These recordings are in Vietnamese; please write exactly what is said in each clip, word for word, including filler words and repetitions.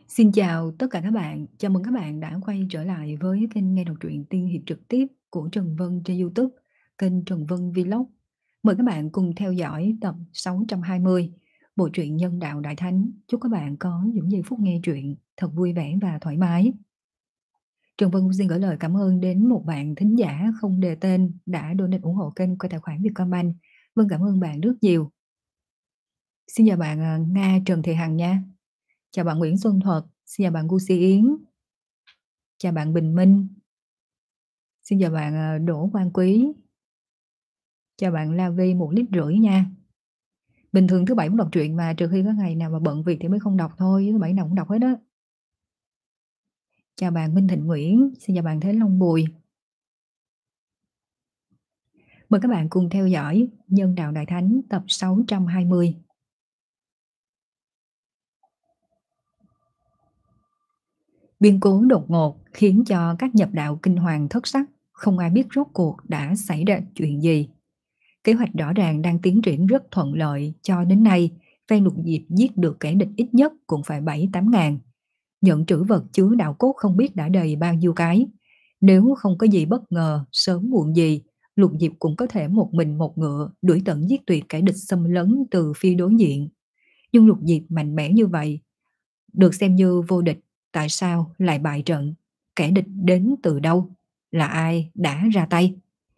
Xin chào tất cả các bạn, chào mừng các bạn đã quay trở lại với kênh nghe đọc truyện tiên hiệp trực tiếp của Trần Vân trên YouTube, kênh Trần Vân Vlog. Mời các bạn cùng theo dõi tập sáu trăm hai mươi, bộ truyện Nhân đạo Đại Thánh. Chúc các bạn có những giây phút nghe truyện thật vui vẻ và thoải mái. Trần Vân xin gửi lời cảm ơn đến một bạn thính giả không đề tên đã donate ủng hộ kênh qua tài khoản Vietcombank. Vâng, cảm ơn bạn rất nhiều. Xin chào bạn à, Nga Trần Thị Hằng nha. Chào bạn Nguyễn Xuân Thuật, xin chào bạn Gucci Yến. Chào bạn Bình Minh. Xin chào bạn à, Đỗ Quang Quý. Chào bạn La Vi một lít rưỡi nha. Bình thường thứ bảy cũng đọc truyện mà, trừ khi có ngày nào mà bận việc thì mới không đọc thôi, thứ bảy nào cũng đọc hết á. Chào bạn Minh Thịnh Nguyễn, xin chào bạn Thế Long Bùi. Mời các bạn cùng theo dõi Nhân đạo Đại Thánh tập sáu trăm hai mươi. Biến cố đột ngột khiến cho các nhập đạo kinh hoàng thất sắc, không ai biết rốt cuộc đã xảy ra chuyện gì. Kế hoạch rõ ràng đang tiến triển rất thuận lợi, cho đến nay phe Lục Diệp giết được kẻ địch ít nhất cũng phải bảy tám ngàn. Nhận trữ vật chứa đạo cốt không biết đã đầy bao nhiêu cái. Nếu không có gì bất ngờ, sớm muộn gì, Lục Diệp cũng có thể một mình một ngựa đuổi tận giết tuyệt kẻ địch xâm lấn từ phía đối diện. Nhưng Lục Diệp mạnh mẽ như vậy, được xem như vô địch, tại sao lại bại trận? Kẻ địch đến từ đâu? Là ai đã ra tay?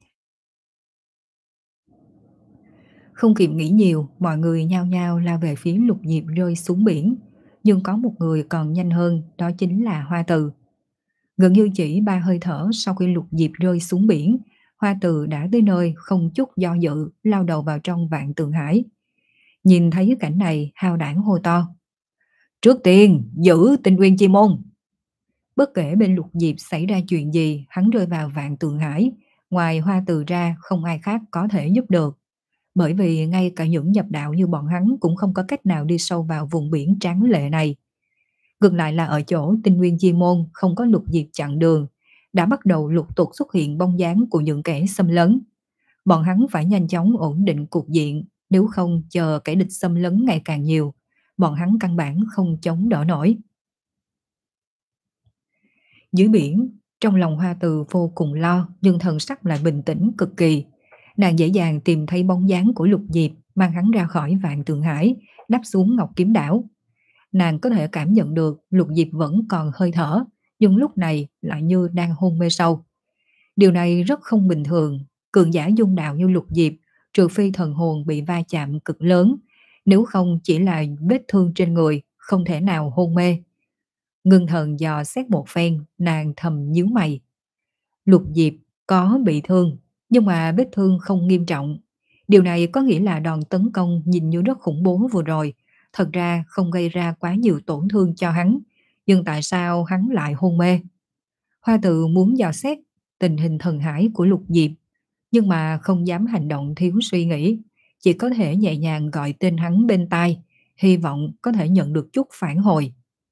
Không kịp nghĩ nhiều, mọi người nhao nhao lao về phía Lục Diệp rơi xuống biển. Nhưng có một người còn nhanh hơn, đó chính là Hoa Từ. Gần như chỉ ba hơi thở sau khi Lục Diệp rơi xuống biển, Hoa Từ đã tới nơi không chút do dự, lao đầu vào trong Vạn Tượng Hải. Nhìn thấy cảnh này, Hao Đảng hô to: "Trước tiên, giữ Tinh Nguyên Chi Môn!" Bất kể bên Lục Diệp xảy ra chuyện gì, hắn rơi vào Vạn Tượng Hải, ngoài Hoa Từ ra không ai khác có thể giúp được. Bởi vì ngay cả những nhập đạo như bọn hắn cũng không có cách nào đi sâu vào vùng biển tráng lệ này. Ngược lại là ở chỗ Tinh Nguyên Chi Môn không có Lục Diệp chặn đường, đã bắt đầu lục tục xuất hiện bóng dáng của những kẻ xâm lấn. Bọn hắn phải nhanh chóng ổn định cục diện, nếu không chờ kẻ địch xâm lấn ngày càng nhiều, bọn hắn căn bản không chống đỡ nổi. Dưới biển, trong lòng Hoa Từ vô cùng lo, nhưng thần sắc lại bình tĩnh cực kỳ. Nàng dễ dàng tìm thấy bóng dáng của Lục Diệp, mang hắn ra khỏi Vạn Tượng Hải, đáp xuống Ngọc Kiếm Đảo. Nàng có thể cảm nhận được Lục Diệp vẫn còn hơi thở, nhưng lúc này lại như đang hôn mê sâu. Điều này rất không bình thường, cường giả dung đạo như Lục Diệp, trừ phi thần hồn bị va chạm cực lớn, nếu không chỉ là vết thương trên người, không thể nào hôn mê. Ngưng thần dò xét một phen, nàng thầm nhíu mày. Lục Diệp có bị thương, nhưng mà vết thương không nghiêm trọng. Điều này có nghĩa là đòn tấn công nhìn như rất khủng bố vừa rồi, thật ra không gây ra quá nhiều tổn thương cho hắn. Nhưng tại sao hắn lại hôn mê? Hoa Tự muốn dò xét tình hình thần hải của Lục Diệp, nhưng mà không dám hành động thiếu suy nghĩ, chỉ có thể nhẹ nhàng gọi tên hắn bên tai, hy vọng có thể nhận được chút phản hồi.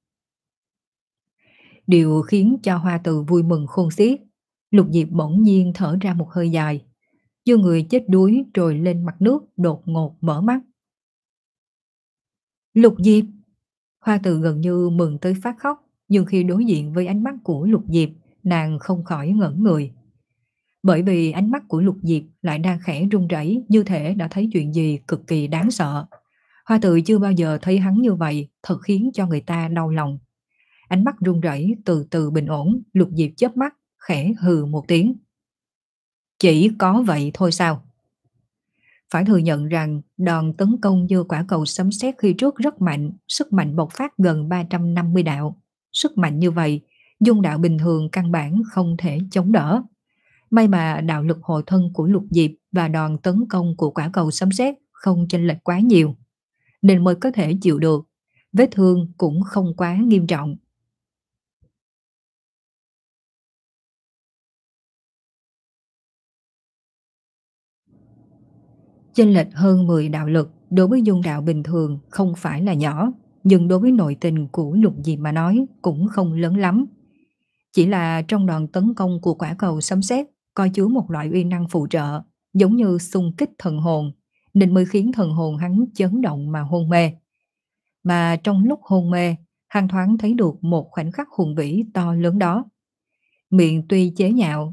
Điều khiến cho Hoa Từ vui mừng khôn xiết. Lục Diệp bỗng nhiên thở ra một hơi dài, như người chết đuối trồi lên mặt nước, đột ngột mở mắt. Lục Diệp! Hoa Từ gần như mừng tới phát khóc, nhưng khi đối diện với ánh mắt của Lục Diệp, nàng không khỏi ngẩn người. Bởi vì ánh mắt của Lục Diệp lại đang khẽ run rẩy, như thể đã thấy chuyện gì cực kỳ đáng sợ. Hoa Từ chưa bao giờ thấy hắn như vậy, thật khiến cho người ta đau lòng. Ánh mắt run rẩy từ từ bình ổn, Lục Diệp chớp mắt, khẽ hừ một tiếng. Chỉ có vậy thôi sao? Phải thừa nhận rằng đòn tấn công như quả cầu sấm sét khi trước rất mạnh, sức mạnh bộc phát gần ba trăm năm mươi đạo. Sức mạnh như vậy, dung đạo bình thường căn bản không thể chống đỡ. May mà đạo lực hộ thân của Lục Diệp và đòn tấn công của quả cầu sấm sét không chênh lệch quá nhiều, nên mới có thể chịu được. Vết thương cũng không quá nghiêm trọng. Chênh lệch hơn mười đạo lực đối với dung đạo bình thường không phải là nhỏ, nhưng đối với nội tình của Lục Diệp mà nói cũng không lớn lắm. Chỉ là trong đòn tấn công của quả cầu sấm sét có chứa một loại uy năng phụ trợ, giống như xung kích thần hồn, nên mới khiến thần hồn hắn chấn động mà hôn mê. Mà trong lúc hôn mê, hắn thoáng thấy được một khoảnh khắc hùng vĩ to lớn đó. Miệng tuy chế nhạo.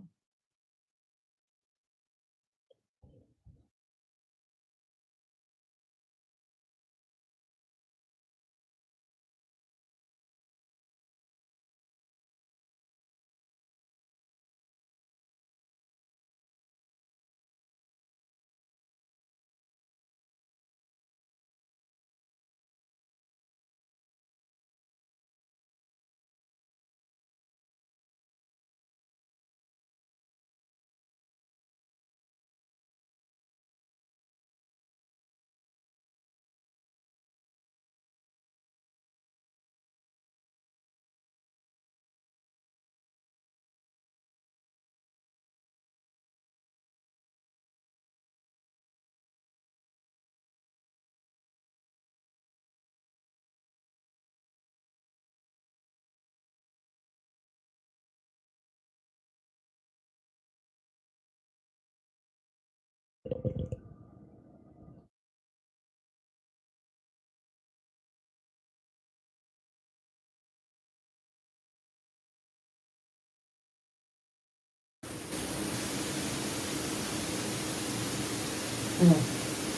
Ừ.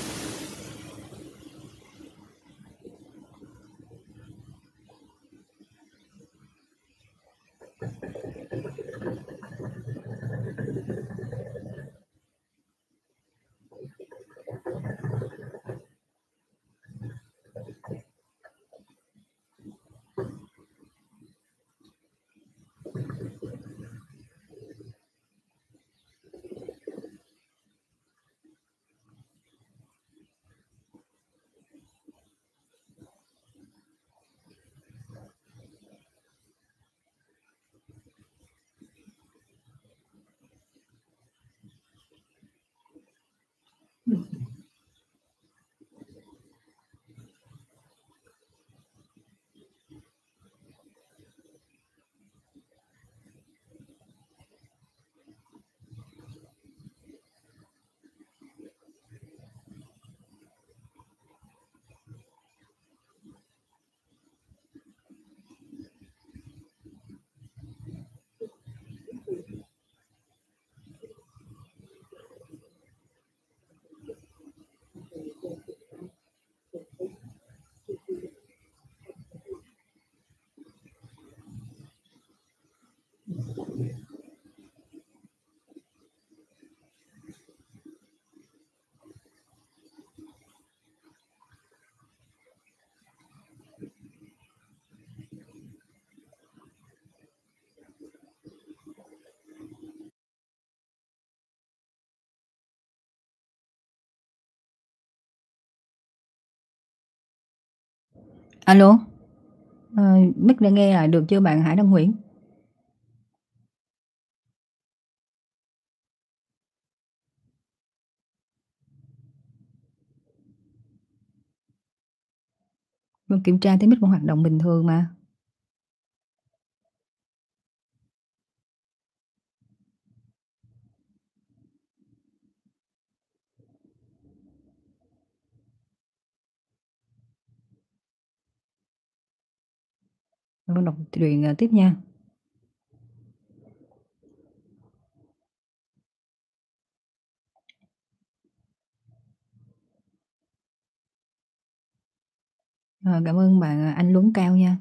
Alo, ờ, mic đã nghe lại được chưa bạn Hải Đăng Nguyễn? Mình kiểm tra thấy mic vẫn hoạt động bình thường mà. Mình đọc truyện ờ, tiếp nha. Ờ, cảm ơn bạn anh Luấn Cao nha.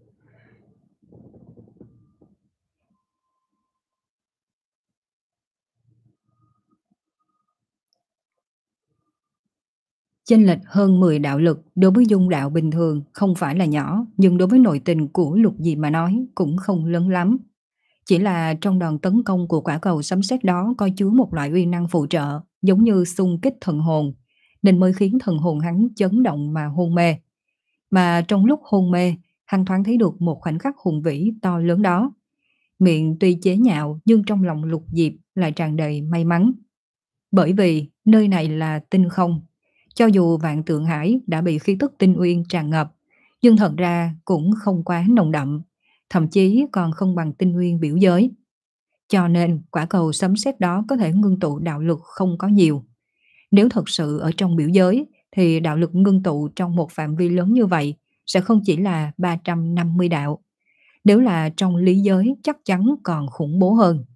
Chênh lệch hơn mười đạo lực đối với dung đạo bình thường không phải là nhỏ, nhưng đối với nội tình của Lục Diệp mà nói cũng không lớn lắm. Chỉ là trong đòn tấn công của quả cầu sấm sét đó có chứa một loại uy năng phụ trợ, giống như xung kích thần hồn, nên mới khiến thần hồn hắn chấn động mà hôn mê. Mà trong lúc hôn mê, hắn thoáng thấy được một khoảnh khắc hùng vĩ to lớn đó. Miệng tuy chế nhạo nhưng trong lòng Lục Diệp lại tràn đầy may mắn. Bởi vì nơi này là tinh không. Cho dù Vạn Tượng Hải đã bị khí tức tinh uyên tràn ngập, nhưng thật ra cũng không quá nồng đậm, thậm chí còn không bằng tinh uyên biểu giới. Cho nên quả cầu sấm sét đó có thể ngưng tụ đạo lực không có nhiều. Nếu thật sự ở trong biểu giới thì đạo lực ngưng tụ trong một phạm vi lớn như vậy sẽ không chỉ là ba trăm năm mươi đạo. Nếu là trong lý giới chắc chắn còn khủng bố hơn.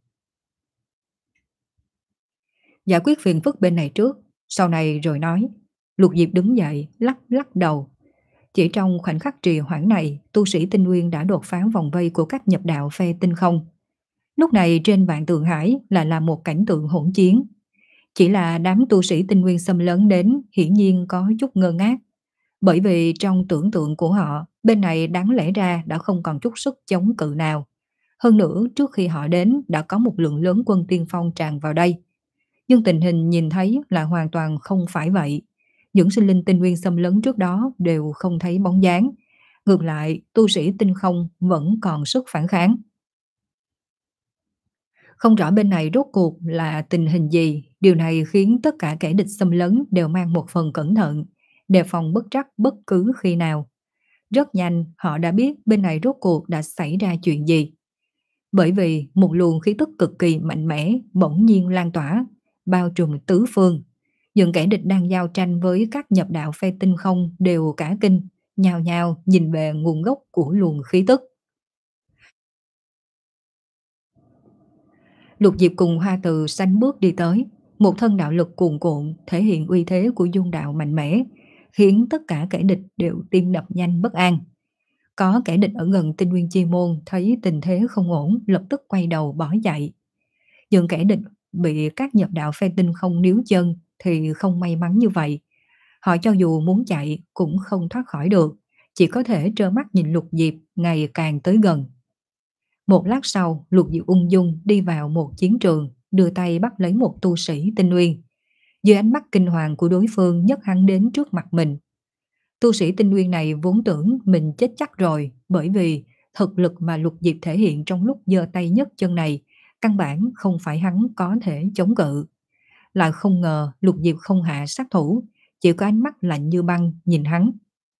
Giải quyết phiền phức bên này trước, sau này rồi nói. Lục Diệp đứng dậy, lắc lắc đầu. Chỉ trong khoảnh khắc trì hoãn này, tu sĩ tinh nguyên đã đột phá vòng vây của các nhập đạo phe tinh không. Lúc này trên vạn tượng hải lại là một cảnh tượng hỗn chiến. Chỉ là đám tu sĩ tinh nguyên xâm lấn đến hiển nhiên có chút ngơ ngác. Bởi vì trong tưởng tượng của họ, bên này đáng lẽ ra đã không còn chút sức chống cự nào. Hơn nữa, trước khi họ đến đã có một lượng lớn quân tiên phong tràn vào đây. Nhưng tình hình nhìn thấy là hoàn toàn không phải vậy. Những sinh linh tinh nguyên xâm lấn trước đó đều không thấy bóng dáng. Ngược lại, tu sĩ tinh không vẫn còn sức phản kháng. Không rõ bên này rốt cuộc là tình hình gì, điều này khiến tất cả kẻ địch xâm lấn đều mang một phần cẩn thận, đề phòng bất trắc bất cứ khi nào. Rất nhanh họ đã biết bên này rốt cuộc đã xảy ra chuyện gì. Bởi vì một luồng khí tức cực kỳ mạnh mẽ bỗng nhiên lan tỏa, bao trùm tứ phương. Những kẻ địch đang giao tranh với các nhập đạo phe tinh không đều cả kinh, nhao nhao nhìn về nguồn gốc của luồng khí tức. Lục Diệp cùng Hoa Từ sánh bước đi tới, một thân đạo lực cuồn cuộn thể hiện uy thế của dung đạo mạnh mẽ, khiến tất cả kẻ địch đều tim đập nhanh bất an. Có kẻ địch ở gần Tinh Nguyên Chi Môn thấy tình thế không ổn, lập tức quay đầu bỏ chạy. Nhưng kẻ địch bị các nhập đạo phe tinh không níu chân thì không may mắn như vậy. Họ cho dù muốn chạy cũng không thoát khỏi được, chỉ có thể trơ mắt nhìn Lục Diệp ngày càng tới gần. Một lát sau, Lục Diệu ung dung đi vào một chiến trường, đưa tay bắt lấy một tu sĩ tinh nguyên. Dưới ánh mắt kinh hoàng của đối phương nhấc hắn đến trước mặt mình. Tu sĩ tinh nguyên này vốn tưởng mình chết chắc rồi, bởi vì thực lực mà Lục Diệp thể hiện trong lúc giơ tay nhấc chân này, căn bản không phải hắn có thể chống cự. Lại không ngờ Lục Diệp không hạ sát thủ, chỉ có ánh mắt lạnh như băng nhìn hắn.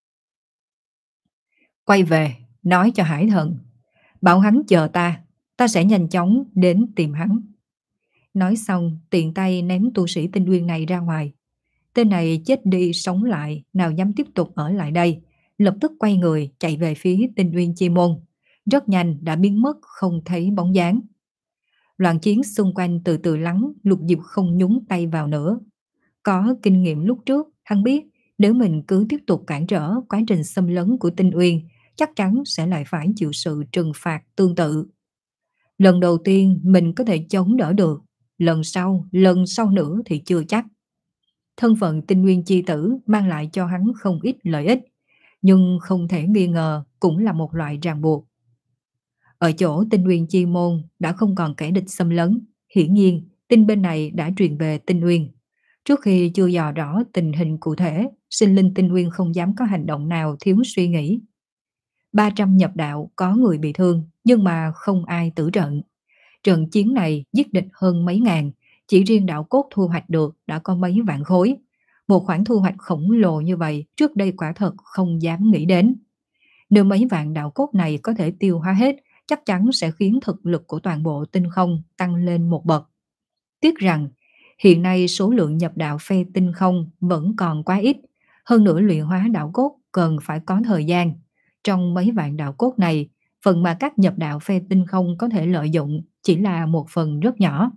Quay về, nói cho Hải Thần, bảo hắn chờ ta, ta sẽ nhanh chóng đến tìm hắn. Nói xong, tiện tay ném tu sĩ tinh nguyên này ra ngoài. Tên này chết đi sống lại, nào dám tiếp tục ở lại đây, lập tức quay người chạy về phía Tinh Nguyên Chi Môn. Rất nhanh đã biến mất không thấy bóng dáng. Loạn chiến xung quanh từ từ lắng, Lục Diệp không nhúng tay vào nữa. Có kinh nghiệm lúc trước, hắn biết nếu mình cứ tiếp tục cản trở quá trình xâm lấn của Tinh Uyên, chắc chắn sẽ lại phải chịu sự trừng phạt tương tự. Lần đầu tiên mình có thể chống đỡ được, lần sau, lần sau nữa thì chưa chắc. Thân phận Tinh Nguyên chi tử mang lại cho hắn không ít lợi ích, nhưng không thể nghi ngờ cũng là một loại ràng buộc. Ở chỗ Tinh Nguyên chi môn đã không còn kẻ địch xâm lấn, hiển nhiên tin bên này đã truyền về Tinh Nguyên. Trước khi chưa dò rõ tình hình cụ thể, sinh linh Tinh Nguyên không dám có hành động nào thiếu suy nghĩ. ba trăm nhập đạo có người bị thương, nhưng mà không ai tử trận. Trận chiến này giết địch hơn mấy ngàn, chỉ riêng đạo cốt thu hoạch được đã có mấy vạn khối. Một khoản thu hoạch khổng lồ như vậy trước đây quả thật không dám nghĩ đến. Nếu mấy vạn đạo cốt này có thể tiêu hóa hết, chắc chắn sẽ khiến thực lực của toàn bộ tinh không tăng lên một bậc. Tiếc rằng, hiện nay số lượng nhập đạo phe tinh không vẫn còn quá ít, hơn nữa luyện hóa đạo cốt cần phải có thời gian. Trong mấy vạn đạo cốt này, phần mà các nhập đạo phe tinh không có thể lợi dụng chỉ là một phần rất nhỏ.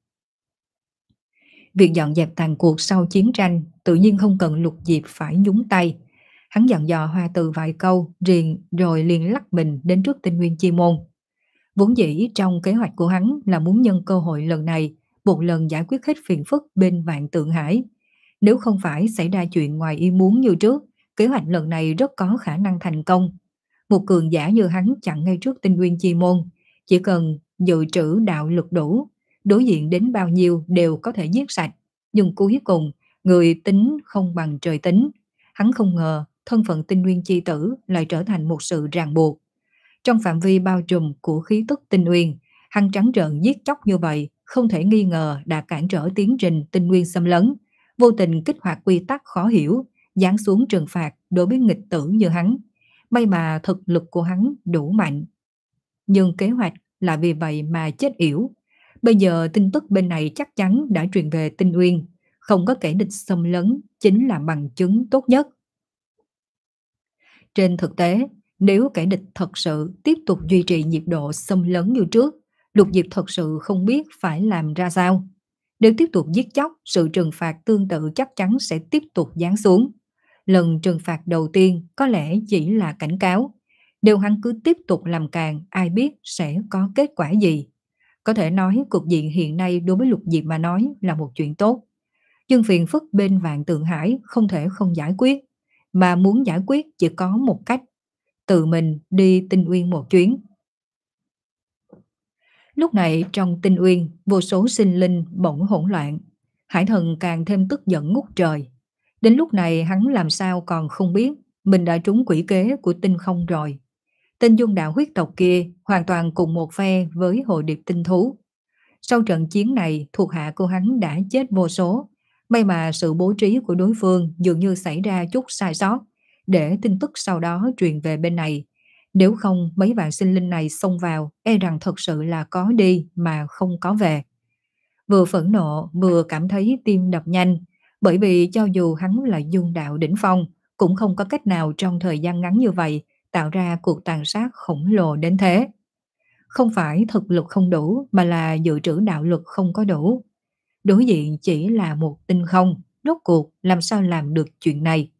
Việc dọn dẹp tàn cuộc sau chiến tranh tự nhiên không cần Lục Diệp phải nhúng tay. Hắn dặn dò Hoa Từ vài câu riêng rồi liền lắc mình đến trước Tinh Nguyên Chi Môn. Vốn dĩ trong kế hoạch của hắn là muốn nhân cơ hội lần này một lần giải quyết hết phiền phức bên Vạn Tượng Hải. Nếu không phải xảy ra chuyện ngoài ý muốn như trước, kế hoạch lần này rất có khả năng thành công. Một cường giả như hắn chặn ngay trước Tinh Nguyên Chi Môn, chỉ cần dự trữ đạo lực đủ, đối diện đến bao nhiêu đều có thể giết sạch. Nhưng cuối cùng, người tính không bằng trời tính. Hắn không ngờ thân phận Tinh Nguyên Chi Tử lại trở thành một sự ràng buộc. Trong phạm vi bao trùm của khí tức Tinh Nguyên, hắn trắng trợn giết chóc như vậy, không thể nghi ngờ đã cản trở tiến trình Tinh Nguyên xâm lấn, vô tình kích hoạt quy tắc khó hiểu, giáng xuống trừng phạt đối với nghịch tử như hắn. May mà thực lực của hắn đủ mạnh. Nhưng kế hoạch là vì vậy mà chết yểu. Bây giờ tin tức bên này chắc chắn đã truyền về Tinh Uyên, không có kẻ địch xâm lấn chính là bằng chứng tốt nhất. Trên thực tế, nếu kẻ địch thật sự tiếp tục duy trì nhịp độ xâm lấn như trước, Lục Diệp thật sự không biết phải làm ra sao. Nếu tiếp tục giết chóc, sự trừng phạt tương tự chắc chắn sẽ tiếp tục giáng xuống. Lần trừng phạt đầu tiên có lẽ chỉ là cảnh cáo. Nếu hắn cứ tiếp tục làm càng, ai biết sẽ có kết quả gì. Có thể nói cục diện hiện nay đối với Lục Diệp mà nói là một chuyện tốt. Nhưng phiền phức bên Vạn Tượng Hải không thể không giải quyết. Mà muốn giải quyết chỉ có một cách. Tự mình đi Tinh Uyên một chuyến. Lúc này trong Tinh Uyên, vô số sinh linh bỗng hỗn loạn. Hải thần càng thêm tức giận ngút trời. Đến lúc này hắn làm sao còn không biết mình đã trúng quỷ kế của Tinh Không rồi. Tên dung đạo huyết tộc kia hoàn toàn cùng một phe với hồ điệp tinh thú. Sau trận chiến này, thuộc hạ của hắn đã chết vô số. May mà sự bố trí của đối phương dường như xảy ra chút sai sót, để tin tức sau đó truyền về bên này. Nếu không, mấy vạn sinh linh này xông vào, e rằng thật sự là có đi mà không có về. Vừa phẫn nộ, vừa cảm thấy tim đập nhanh, bởi vì cho dù hắn là dung đạo đỉnh phong, cũng không có cách nào trong thời gian ngắn như vậy tạo ra cuộc tàn sát khổng lồ đến thế. Không phải thực lực không đủ, mà là dự trữ đạo lực không có đủ. Đối diện chỉ là một tinh không, rốt cuộc làm sao làm được chuyện này.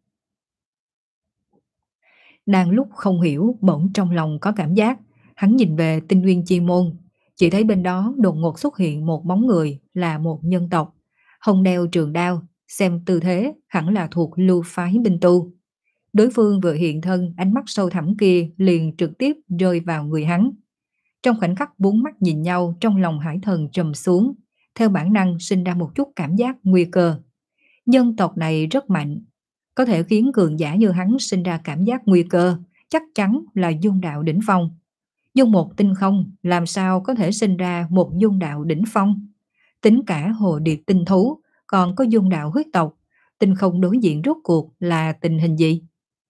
Đang lúc không hiểu, bỗng trong lòng có cảm giác, hắn nhìn về Tinh Nguyên Chi Môn, chỉ thấy bên đó đột ngột xuất hiện một bóng người, là một nhân tộc, hông đeo trường đao, xem tư thế hẳn là thuộc lưu phái binh tu. Đối phương vừa hiện thân, ánh mắt sâu thẳm kia liền trực tiếp rơi vào người hắn. Trong khoảnh khắc bốn mắt nhìn nhau, trong lòng Hải Thần trầm xuống, theo bản năng sinh ra một chút cảm giác nguy cơ. Nhân tộc này rất mạnh, có thể khiến cường giả như hắn sinh ra cảm giác nguy cơ, chắc chắn là dung đạo đỉnh phong. Nhưng một tinh không làm sao có thể sinh ra một dung đạo đỉnh phong? Tính cả hồ điệp tinh thú, còn có dung đạo huyết tộc, tinh không đối diện rốt cuộc là tình hình gì?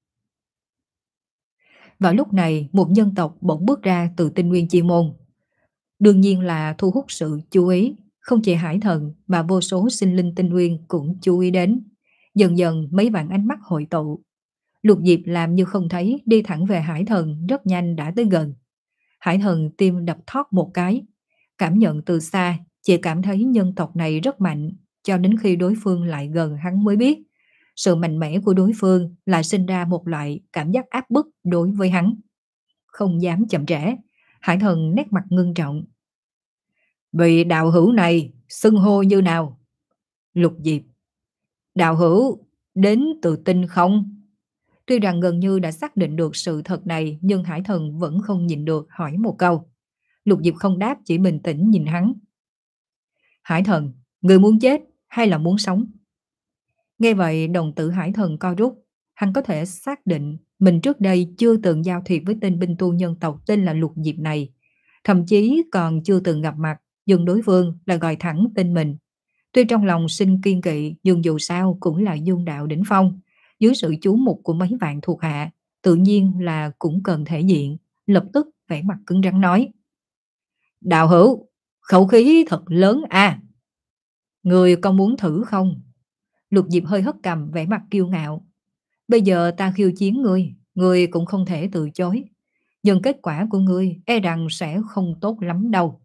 Vào lúc này, một nhân tộc bỗng bước ra từ Tinh Nguyên Chi Môn. Đương nhiên là thu hút sự chú ý, không chỉ Hải Thần mà vô số sinh linh tinh nguyên cũng chú ý đến. Dần dần mấy vạn ánh mắt hội tụ. Lục Diệp làm như không thấy, đi thẳng về Hải Thần, rất nhanh đã tới gần. Hải Thần tim đập thót một cái, cảm nhận từ xa, chỉ cảm thấy nhân tộc này rất mạnh, cho đến khi đối phương lại gần hắn mới biết. Sự mạnh mẽ của đối phương lại sinh ra một loại cảm giác áp bức đối với hắn. Không dám chậm trễ, Hải Thần nét mặt ngưng trọng. Vị đạo hữu này xưng hô như nào? Lục Diệp. Đạo hữu đến từ tinh không? Tuy rằng gần như đã xác định được sự thật này, nhưng Hải Thần vẫn không nhịn được hỏi một câu. Lục Diệp không đáp, chỉ bình tĩnh nhìn hắn. Hải Thần, người muốn chết hay là muốn sống? Nghe vậy đồng tử Hải Thần co rút. Hắn có thể xác định mình trước đây chưa từng giao thiệp với tên binh tu nhân tộc tên là Lục Diệp này. Thậm chí còn chưa từng gặp mặt, nhưng đối phương là gọi thẳng tên mình. Tuy trong lòng sinh kiên kỵ, nhưng dù sao cũng là dung đạo đỉnh phong. Dưới sự chú mục của mấy vạn thuộc hạ, tự nhiên là cũng cần thể diện, lập tức vẻ mặt cứng rắn nói. Đạo hữu, khẩu khí thật lớn à. Người có muốn thử không? Lục Diệp hơi hất cằm, vẻ mặt kiêu ngạo. Bây giờ ta khiêu chiến ngươi, ngươi cũng không thể từ chối. Nhưng kết quả của ngươi e rằng sẽ không tốt lắm đâu.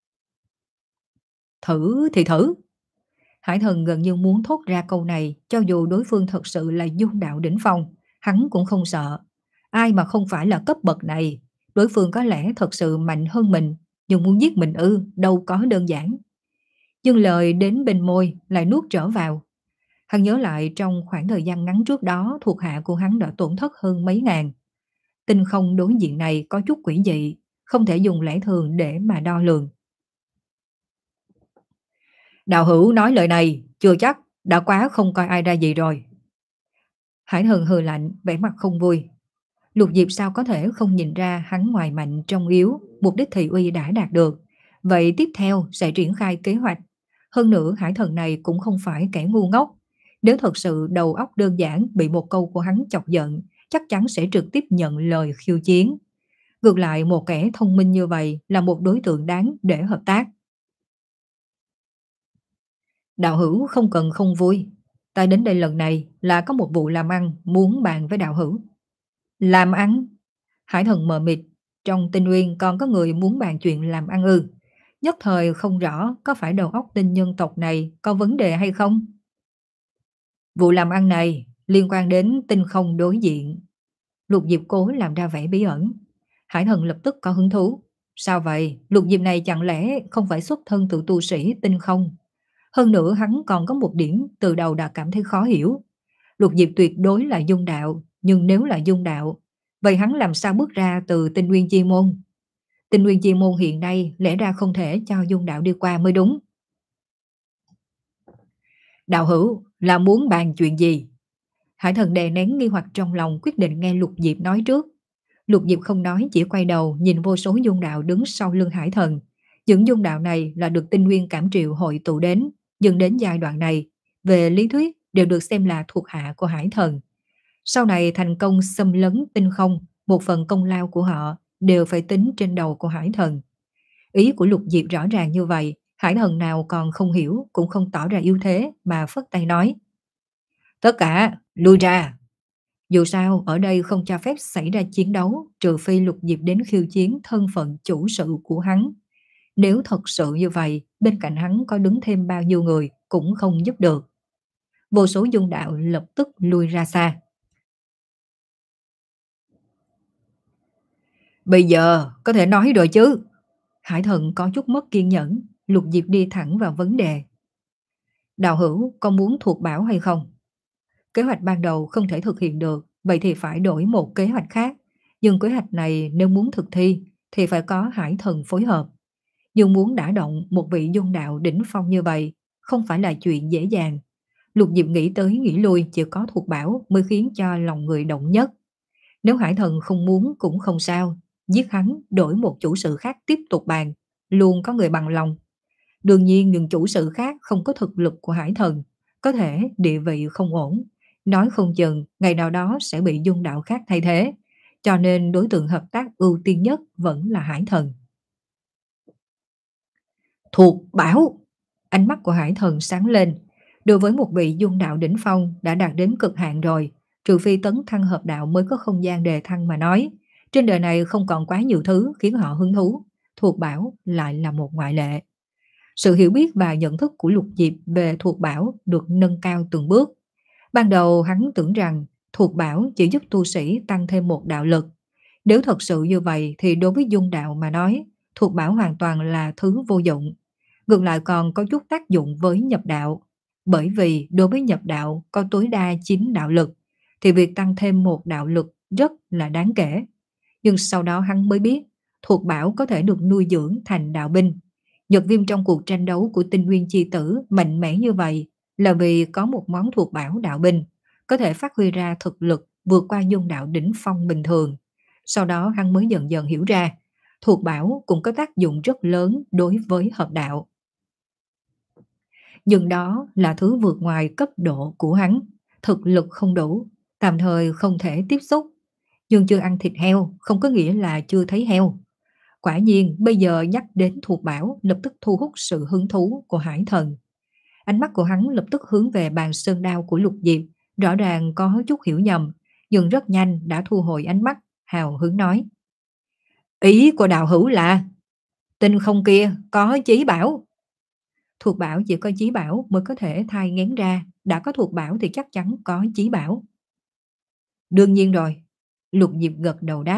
Thử thì thử. Hải Thần gần như muốn thốt ra câu này, cho dù đối phương thật sự là dung đạo đỉnh phong, hắn cũng không sợ. Ai mà không phải là cấp bậc này, đối phương có lẽ thật sự mạnh hơn mình, nhưng muốn giết mình ư, đâu có đơn giản. Nhưng lời đến bên môi lại nuốt trở vào. Hắn nhớ lại trong khoảng thời gian ngắn trước đó, thuộc hạ của hắn đã tổn thất hơn mấy ngàn. Tinh không đối diện này có chút quỷ dị, không thể dùng lẽ thường để mà đo lường. Đạo hữu nói lời này, chưa chắc, đã quá không coi ai ra gì rồi. Hải Thần hừ lạnh, vẻ mặt không vui. Lục Diệp sao có thể không nhìn ra hắn ngoài mạnh trong yếu, mục đích thị uy đã đạt được. Vậy tiếp theo sẽ triển khai kế hoạch. Hơn nữa Hải Thần này cũng không phải kẻ ngu ngốc. Nếu thật sự đầu óc đơn giản bị một câu của hắn chọc giận, chắc chắn sẽ trực tiếp nhận lời khiêu chiến. Ngược lại một kẻ thông minh như vậy là một đối tượng đáng để hợp tác. Đạo hữu không cần không vui. Ta đến đây lần này là có một vụ làm ăn muốn bàn với đạo hữu. Làm ăn? Hải thần mờ mịt, trong tinh uyên còn có người muốn bàn chuyện làm ăn ư? Nhất thời không rõ có phải đầu óc tinh nhân tộc này có vấn đề hay không? Vụ làm ăn này liên quan đến tinh không đối diện. Lục Diệp cố làm ra vẻ bí ẩn. Hải thần lập tức có hứng thú. Sao vậy? Lục Diệp này chẳng lẽ không phải xuất thân từ tu sĩ tinh không? Hơn nữa hắn còn có một điểm từ đầu đã cảm thấy khó hiểu. Lục Diệp tuyệt đối là dung đạo, nhưng nếu là dung đạo, vậy hắn làm sao bước ra từ tinh nguyên chi môn? Tinh nguyên chi môn hiện nay lẽ ra không thể cho dung đạo đi qua mới đúng. Đạo hữu là muốn bàn chuyện gì? Hải thần đè nén nghi hoặc trong lòng, quyết định nghe Lục Diệp nói trước. Lục Diệp không nói, chỉ quay đầu nhìn vô số dung đạo đứng sau lưng Hải thần. Những dung đạo này là được tinh nguyên cảm triệu hội tụ đến, nhưng đến giai đoạn này, về lý thuyết đều được xem là thuộc hạ của Hải thần. Sau này thành công xâm lấn tinh không, một phần công lao của họ đều phải tính trên đầu của Hải thần. Ý của Lục Diệp rõ ràng như vậy, Hải thần nào còn không hiểu, cũng không tỏ ra yếu thế mà phất tay nói. Tất cả, lui ra. Dù sao, ở đây không cho phép xảy ra chiến đấu, trừ phi Lục Diệp đến khiêu chiến thân phận chủ sự của hắn. Nếu thật sự như vậy, bên cạnh hắn có đứng thêm bao nhiêu người cũng không giúp được. Vô số dung đạo lập tức lui ra xa. Bây giờ có thể nói rồi chứ? Hải thần có chút mất kiên nhẫn, Lục Diệp đi thẳng vào vấn đề. Đạo hữu có muốn thuộc bảo hay không? Kế hoạch ban đầu không thể thực hiện được, vậy thì phải đổi một kế hoạch khác. Nhưng kế hoạch này nếu muốn thực thi thì phải có hải thần phối hợp. Nhưng muốn đả động một vị dung đạo đỉnh phong như vậy không phải là chuyện dễ dàng. Lục Diệp nghĩ tới nghĩ lui, chỉ có thuộc bảo mới khiến cho lòng người động nhất. Nếu hải thần không muốn cũng không sao, giết hắn đổi một chủ sự khác tiếp tục bàn, luôn có người bằng lòng. Đương nhiên những chủ sự khác không có thực lực của hải thần, có thể địa vị không ổn, nói không chừng ngày nào đó sẽ bị dung đạo khác thay thế, cho nên đối tượng hợp tác ưu tiên nhất vẫn là hải thần. Thuộc bảo! Ánh mắt của hải thần sáng lên. Đối với một vị dung đạo đỉnh phong đã đạt đến cực hạn rồi, trừ phi tấn thăng hợp đạo mới có không gian đề thăng mà nói. Trên đời này không còn quá nhiều thứ khiến họ hứng thú, thuộc bảo lại là một ngoại lệ. Sự hiểu biết và nhận thức của Lục Diệp về thuộc bảo được nâng cao từng bước. Ban đầu hắn tưởng rằng thuộc bảo chỉ giúp tu sĩ tăng thêm một đạo lực. Nếu thật sự như vậy thì đối với dung đạo mà nói, thuộc bảo hoàn toàn là thứ vô dụng. Ngược lại còn có chút tác dụng với nhập đạo. Bởi vì đối với nhập đạo có tối đa chín đạo lực, thì việc tăng thêm một đạo lực rất là đáng kể. Nhưng sau đó hắn mới biết, thuộc bảo có thể được nuôi dưỡng thành đạo binh. Nhật Viêm trong cuộc tranh đấu của Tinh Nguyên Chi Tử mạnh mẽ như vậy là vì có một món thuộc bảo đạo binh, có thể phát huy ra thực lực vượt qua dung đạo đỉnh phong bình thường. Sau đó hắn mới dần dần hiểu ra, thuộc bảo cũng có tác dụng rất lớn đối với hợp đạo. Nhưng đó là thứ vượt ngoài cấp độ của hắn, thực lực không đủ, tạm thời không thể tiếp xúc. Nhưng chưa ăn thịt heo không có nghĩa là chưa thấy heo. Quả nhiên bây giờ nhắc đến thuộc bảo lập tức thu hút sự hứng thú của hải thần. Ánh mắt của hắn lập tức hướng về bàn sơn đao của Lục Diệp, rõ ràng có chút hiểu nhầm, nhưng rất nhanh đã thu hồi ánh mắt, hào hứng nói. Ý của đạo hữu là tinh không kia có chí bảo. Thuộc bảo chỉ có chí bảo mới có thể thai nghén ra, đã có thuộc bảo thì chắc chắn có chí bảo. Đương nhiên rồi, Lục Diệp gật đầu đáp.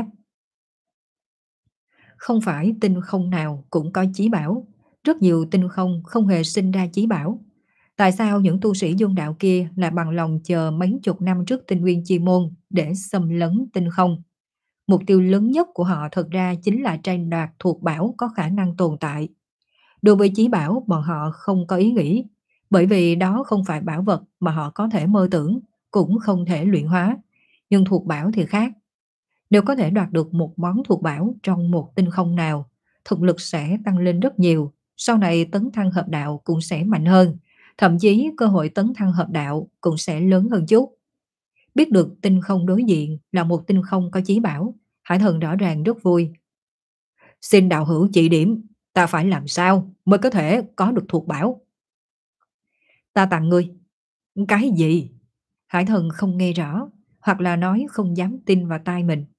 Không phải tinh không nào cũng có chí bảo, rất nhiều tinh không không hề sinh ra chí bảo. Tại sao những tu sĩ dung đạo kia lại bằng lòng chờ mấy chục năm trước tinh nguyên chi môn để xâm lấn tinh không? Mục tiêu lớn nhất của họ thật ra chính là tranh đoạt thuộc bảo có khả năng tồn tại. Đối với chí bảo bọn họ không có ý nghĩ, bởi vì đó không phải bảo vật mà họ có thể mơ tưởng, cũng không thể luyện hóa. Nhưng thuộc bảo thì khác. Nếu có thể đoạt được một món thuộc bảo trong một tinh không nào, thực lực sẽ tăng lên rất nhiều, sau này tấn thăng hợp đạo cũng sẽ mạnh hơn, thậm chí cơ hội tấn thăng hợp đạo cũng sẽ lớn hơn chút. Biết được tinh không đối diện là một tinh không có chí bảo, Hải thần rõ ràng rất vui. Xin đạo hữu chỉ điểm, ta phải làm sao mới có thể có được thuộc bảo? Ta tặng ngươi. Cái gì? Hải thần không nghe rõ, hoặc là nói không dám tin vào tai mình.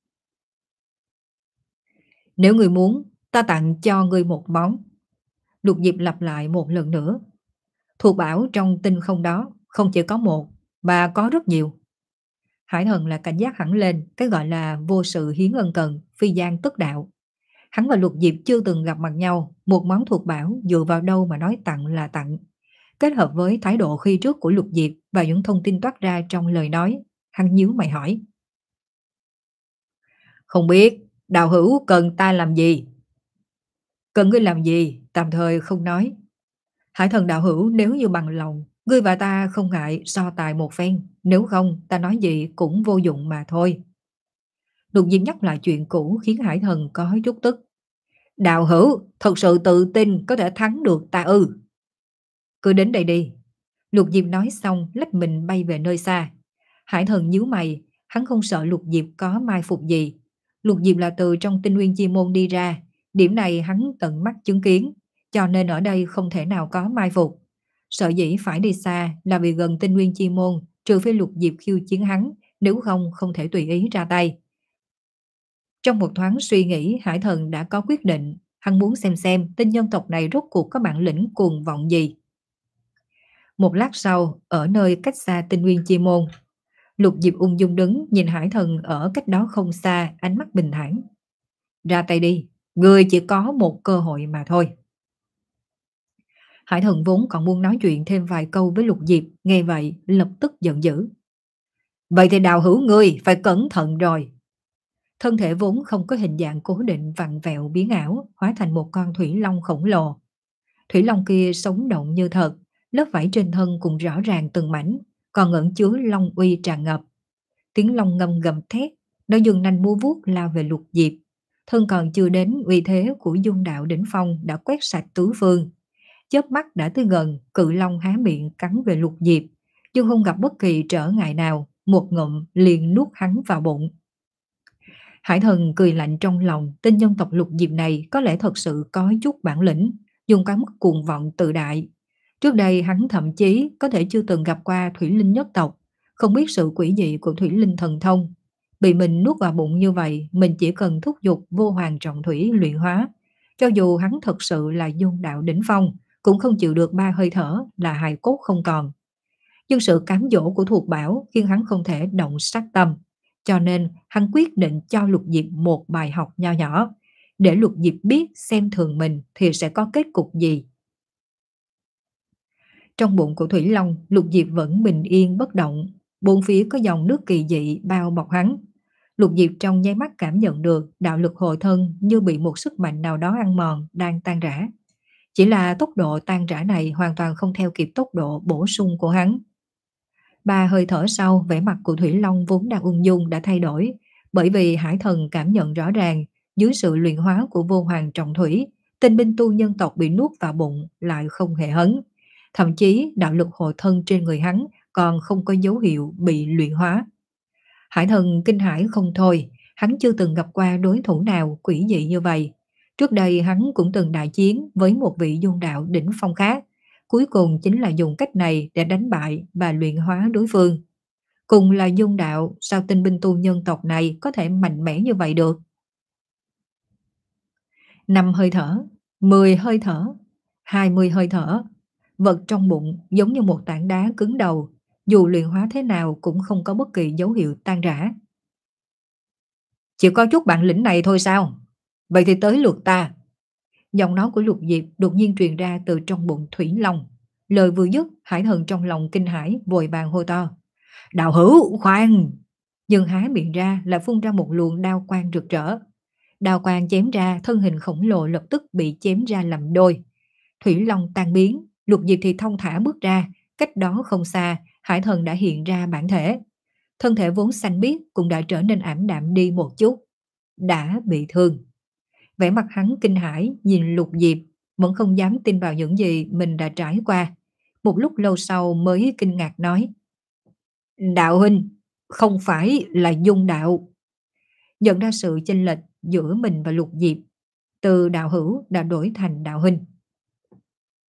Nếu người muốn, ta tặng cho ngươi một món. Lục Diệp lặp lại một lần nữa. Thuộc bảo trong tinh không đó không chỉ có một, mà có rất nhiều. Hải thần là cảnh giác hẳn lên, cái gọi là vô sự hiến ân cần, phi gian tức đạo. Hắn và Lục Diệp chưa từng gặp mặt nhau, một món thuộc bảo dựa vào đâu mà nói tặng là tặng. Kết hợp với thái độ khi trước của Lục Diệp và những thông tin toát ra trong lời nói, hắn nhíu mày hỏi. Không biết, đạo hữu cần ta làm gì? Cần ngươi làm gì, tạm thời không nói. Hải thần đạo hữu nếu như bằng lòng, ngươi và ta không ngại so tài một phen, nếu không ta nói gì cũng vô dụng mà thôi. Lục Diệp nhắc lại chuyện cũ khiến Hải thần có chút tức. Đạo hữu, thật sự tự tin có thể thắng được ta ư? Cứ đến đây đi. Lục Diệp nói xong lách mình bay về nơi xa. Hải thần nhíu mày, hắn không sợ Lục Diệp có mai phục gì. Lục Diệp là từ trong tinh nguyên chi môn đi ra, điểm này hắn tận mắt chứng kiến, cho nên ở đây không thể nào có mai phục. Sợ dĩ phải đi xa là vì gần tinh nguyên chi môn, trừ phi Lục Diệp khiêu chiến hắn, nếu không không thể tùy ý ra tay. Trong một thoáng suy nghĩ, Hải thần đã có quyết định, hắn muốn xem xem tên nhân tộc này rốt cuộc có bản lĩnh cuồng vọng gì. Một lát sau, ở nơi cách xa tinh nguyên chi môn, Lục Diệp ung dung đứng nhìn Hải thần ở cách đó không xa, ánh mắt bình thản. Ra tay đi, ngươi chỉ có một cơ hội mà thôi. Hải thần vốn còn muốn nói chuyện thêm vài câu với Lục Diệp, nghe vậy lập tức giận dữ. Vậy thì đạo hữu ngươi phải cẩn thận rồi. Thân thể vốn không có hình dạng cố định vặn vẹo biến ảo, hóa thành một con thủy long khổng lồ. Thủy long kia sống động như thật, lớp vảy trên thân cũng rõ ràng từng mảnh, còn ẩn chứa long uy tràn ngập. Tiếng long ngâm gầm thét, nó dừng nanh múa vuốt lao về Lục Diệp. Thân còn chưa đến, uy thế của dung đạo đỉnh phong đã quét sạch tứ phương. Chớp mắt đã tới gần, cự long há miệng cắn về Lục Diệp, nhưng không gặp bất kỳ trở ngại nào, một ngụm liền nuốt hắn vào bụng. Hải thần cười lạnh trong lòng, tên nhân tộc Lục Diệp này có lẽ thật sự có chút bản lĩnh, dùng cái mức cuồng vọng tự đại. Trước đây hắn thậm chí có thể chưa từng gặp qua thủy linh nhất tộc, không biết sự quỷ dị của thủy linh thần thông. Bị mình nuốt vào bụng như vậy, mình chỉ cần thúc giục vô hoàng trọng thủy luyện hóa. Cho dù hắn thật sự là dung đạo đỉnh phong, cũng không chịu được ba hơi thở là hài cốt không còn. Nhưng sự cám dỗ của thuộc bảo khiến hắn không thể động sát tâm. Cho nên hắn quyết định cho Lục Diệp một bài học nho nhỏ, để Lục Diệp biết xem thường mình thì sẽ có kết cục gì. Trong bụng của Thủy Long, Lục Diệp vẫn bình yên bất động, bốn phía có dòng nước kỳ dị bao bọc hắn. Lục Diệp trong nháy mắt cảm nhận được đạo lực hồi thân như bị một sức mạnh nào đó ăn mòn, đang tan rã. Chỉ là tốc độ tan rã này hoàn toàn không theo kịp tốc độ bổ sung của hắn. Ba hơi thở sau, vẻ mặt của Thủy Long vốn đang ung dung đã thay đổi, bởi vì Hải thần cảm nhận rõ ràng, dưới sự luyện hóa của vô hoàng trọng thủy, tinh binh tu nhân tộc bị nuốt vào bụng lại không hề hấn. Thậm chí đạo lực hồi thân trên người hắn còn không có dấu hiệu bị luyện hóa. Hải thần kinh hãi không thôi, hắn chưa từng gặp qua đối thủ nào quỷ dị như vậy. Trước đây hắn cũng từng đại chiến với một vị dung đạo đỉnh phong khác, cuối cùng chính là dùng cách này để đánh bại và luyện hóa đối phương. Cùng là dung đạo, sao tinh binh tu nhân tộc này có thể mạnh mẽ như vậy được? Năm hơi thở, mười hơi thở, hai mươi hơi thở. Vật trong bụng giống như một tảng đá cứng đầu, dù luyện hóa thế nào cũng không có bất kỳ dấu hiệu tan rã. Chỉ có chút bản lĩnh này thôi sao? Vậy thì tới lượt ta. Giọng nói của Lục Diệp đột nhiên truyền ra từ trong bụng Thủy Long. Lời vừa dứt, Hải thần trong lòng kinh hãi vội vàng hô to. Đạo hữu, khoan! Nhưng há miệng ra là phun ra một luồng đao quang rực rỡ. Đao quang chém ra, thân hình khổng lồ lập tức bị chém ra làm đôi. Thủy Long tan biến, Lục Diệp thì thông thả bước ra, cách đó không xa, Hải thần đã hiện ra bản thể. Thân thể vốn xanh biếc cũng đã trở nên ảm đạm đi một chút. Đã bị thương. Vẻ mặt hắn kinh hãi nhìn Lục Diệp, vẫn không dám tin vào những gì mình đã trải qua. Một lúc lâu sau mới kinh ngạc nói. Đạo huynh, không phải là dung đạo. Nhận ra sự chênh lệch giữa mình và Lục Diệp, từ đạo hữu đã đổi thành đạo huynh.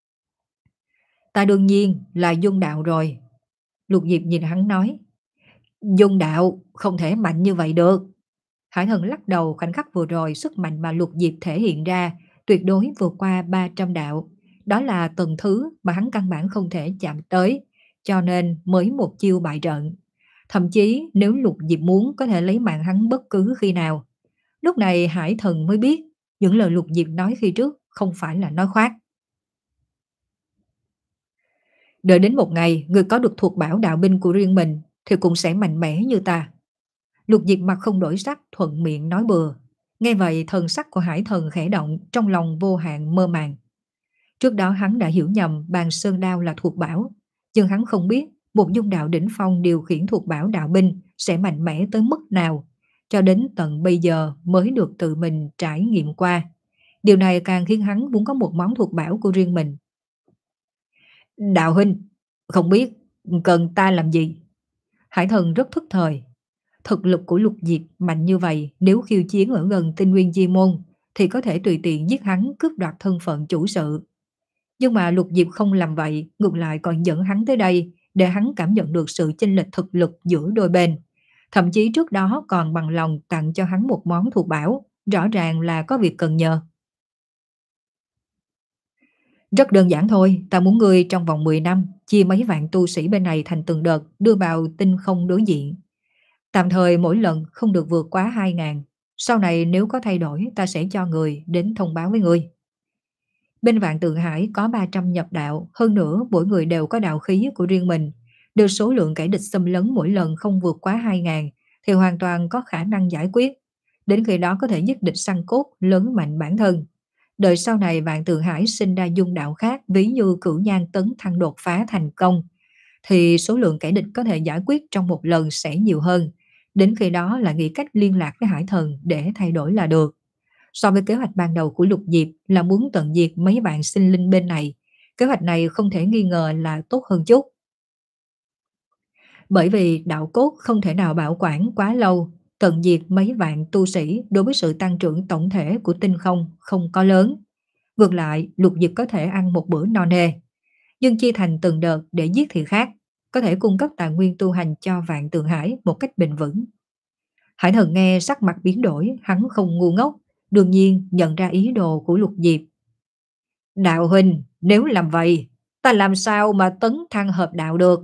Ta đương nhiên là dung đạo rồi. Lục Diệp nhìn hắn nói. Dung đạo không thể mạnh như vậy được. Hải thần lắc đầu, khoảnh khắc vừa rồi sức mạnh mà Lục Diệp thể hiện ra tuyệt đối vượt qua ba trăm đạo. Đó là tầng thứ mà hắn căn bản không thể chạm tới, cho nên mới một chiêu bại trận. Thậm chí nếu Lục Diệp muốn có thể lấy mạng hắn bất cứ khi nào. Lúc này Hải thần mới biết những lời Lục Diệp nói khi trước không phải là nói khoác. Đợi đến một ngày người có được thuộc bảo đạo binh của riêng mình thì cũng sẽ mạnh mẽ như ta. Lục Diệp mặt không đổi sắc thuận miệng nói bừa. Nghe vậy thần sắc của Hải thần khẽ động, trong lòng vô hạn mơ màng. Trước đó hắn đã hiểu nhầm bàn sơn đao là thuộc bảo, nhưng hắn không biết một dung đạo đỉnh phong điều khiển thuộc bảo đạo binh sẽ mạnh mẽ tới mức nào, cho đến tận bây giờ mới được tự mình trải nghiệm qua. Điều này càng khiến hắn muốn có một món thuộc bảo của riêng mình. Đạo huynh, không biết cần ta làm gì? Hải thần rất thức thời. Thực lực của Lục Diệp mạnh như vậy, nếu khiêu chiến ở gần Tinh Nguyên Chi Môn thì có thể tùy tiện giết hắn, cướp đoạt thân phận chủ sự. Nhưng mà Lục Diệp không làm vậy, ngược lại còn dẫn hắn tới đây để hắn cảm nhận được sự chênh lệch thực lực giữa đôi bên. Thậm chí trước đó còn bằng lòng tặng cho hắn một món thuộc bảo, rõ ràng là có việc cần nhờ. Rất đơn giản thôi, ta muốn ngươi trong vòng mười năm chia mấy vạn tu sĩ bên này thành từng đợt đưa vào tinh không đối diện. Tạm thời mỗi lần không được vượt quá hai ngàn. Sau này nếu có thay đổi ta sẽ cho người đến thông báo với ngươi. Bên Vạn Tượng Hải có ba trăm nhập đạo, hơn nữa mỗi người đều có đạo khí của riêng mình. Đưa số lượng kẻ địch xâm lấn mỗi lần không vượt quá hai ngàn thì hoàn toàn có khả năng giải quyết. Đến khi đó có thể giết địch săn cốt, lớn mạnh bản thân. Đợi sau này Vạn Tượng Hải sinh ra dung đạo khác, ví như Cửu Nhan Tấn Thăng đột phá thành công, thì số lượng kẻ địch có thể giải quyết trong một lần sẽ nhiều hơn. Đến khi đó là nghĩ cách liên lạc với Hải Thần để thay đổi là được. So với kế hoạch ban đầu của Lục Diệp là muốn tận diệt mấy bạn sinh linh bên này, kế hoạch này không thể nghi ngờ là tốt hơn chút. Bởi vì đạo cốt không thể nào bảo quản quá lâu, tận diệt mấy vạn tu sĩ đối với sự tăng trưởng tổng thể của tinh không không có lớn. Ngược lại, Lục Diệp có thể ăn một bữa no nê, nhưng chia thành từng đợt để giết thì khác, có thể cung cấp tài nguyên tu hành cho Vạn Tượng Hải một cách bền vững. Hải thần nghe sắc mặt biến đổi, hắn không ngu ngốc, đương nhiên nhận ra ý đồ của Lục Diệp. Đạo huynh, nếu làm vậy, ta làm sao mà tấn thăng hợp đạo được?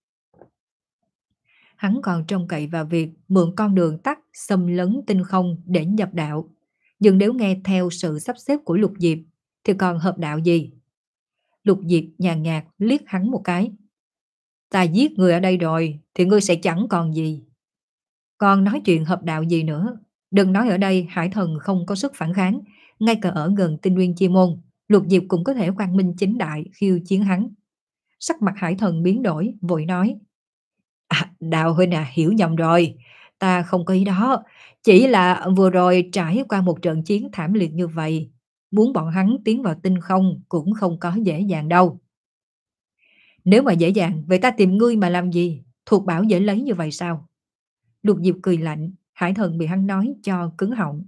Hắn còn trông cậy vào việc mượn con đường tắt xâm lấn tinh không để nhập đạo. Nhưng nếu nghe theo sự sắp xếp của Lục Diệp, thì còn hợp đạo gì? Lục Diệp nhàn nhạt liếc hắn một cái. Ta giết người ở đây rồi, thì ngươi sẽ chẳng còn gì. Còn nói chuyện hợp đạo gì nữa? Đừng nói ở đây Hải thần không có sức phản kháng, ngay cả ở gần Tinh Nguyên Chi Môn, Lục Diệp cũng có thể quang minh chính đại khiêu chiến hắn. Sắc mặt Hải thần biến đổi, vội nói. À, Đạo huynh à, hiểu nhầm rồi, ta không có ý đó, chỉ là vừa rồi trải qua một trận chiến thảm liệt như vậy, muốn bọn hắn tiến vào tinh không cũng không có dễ dàng đâu. Nếu mà dễ dàng, vậy ta tìm ngươi mà làm gì? Thuộc bảo dễ lấy như vậy sao? Lục Diệp cười lạnh, Hải thần bị hắn nói cho cứng họng.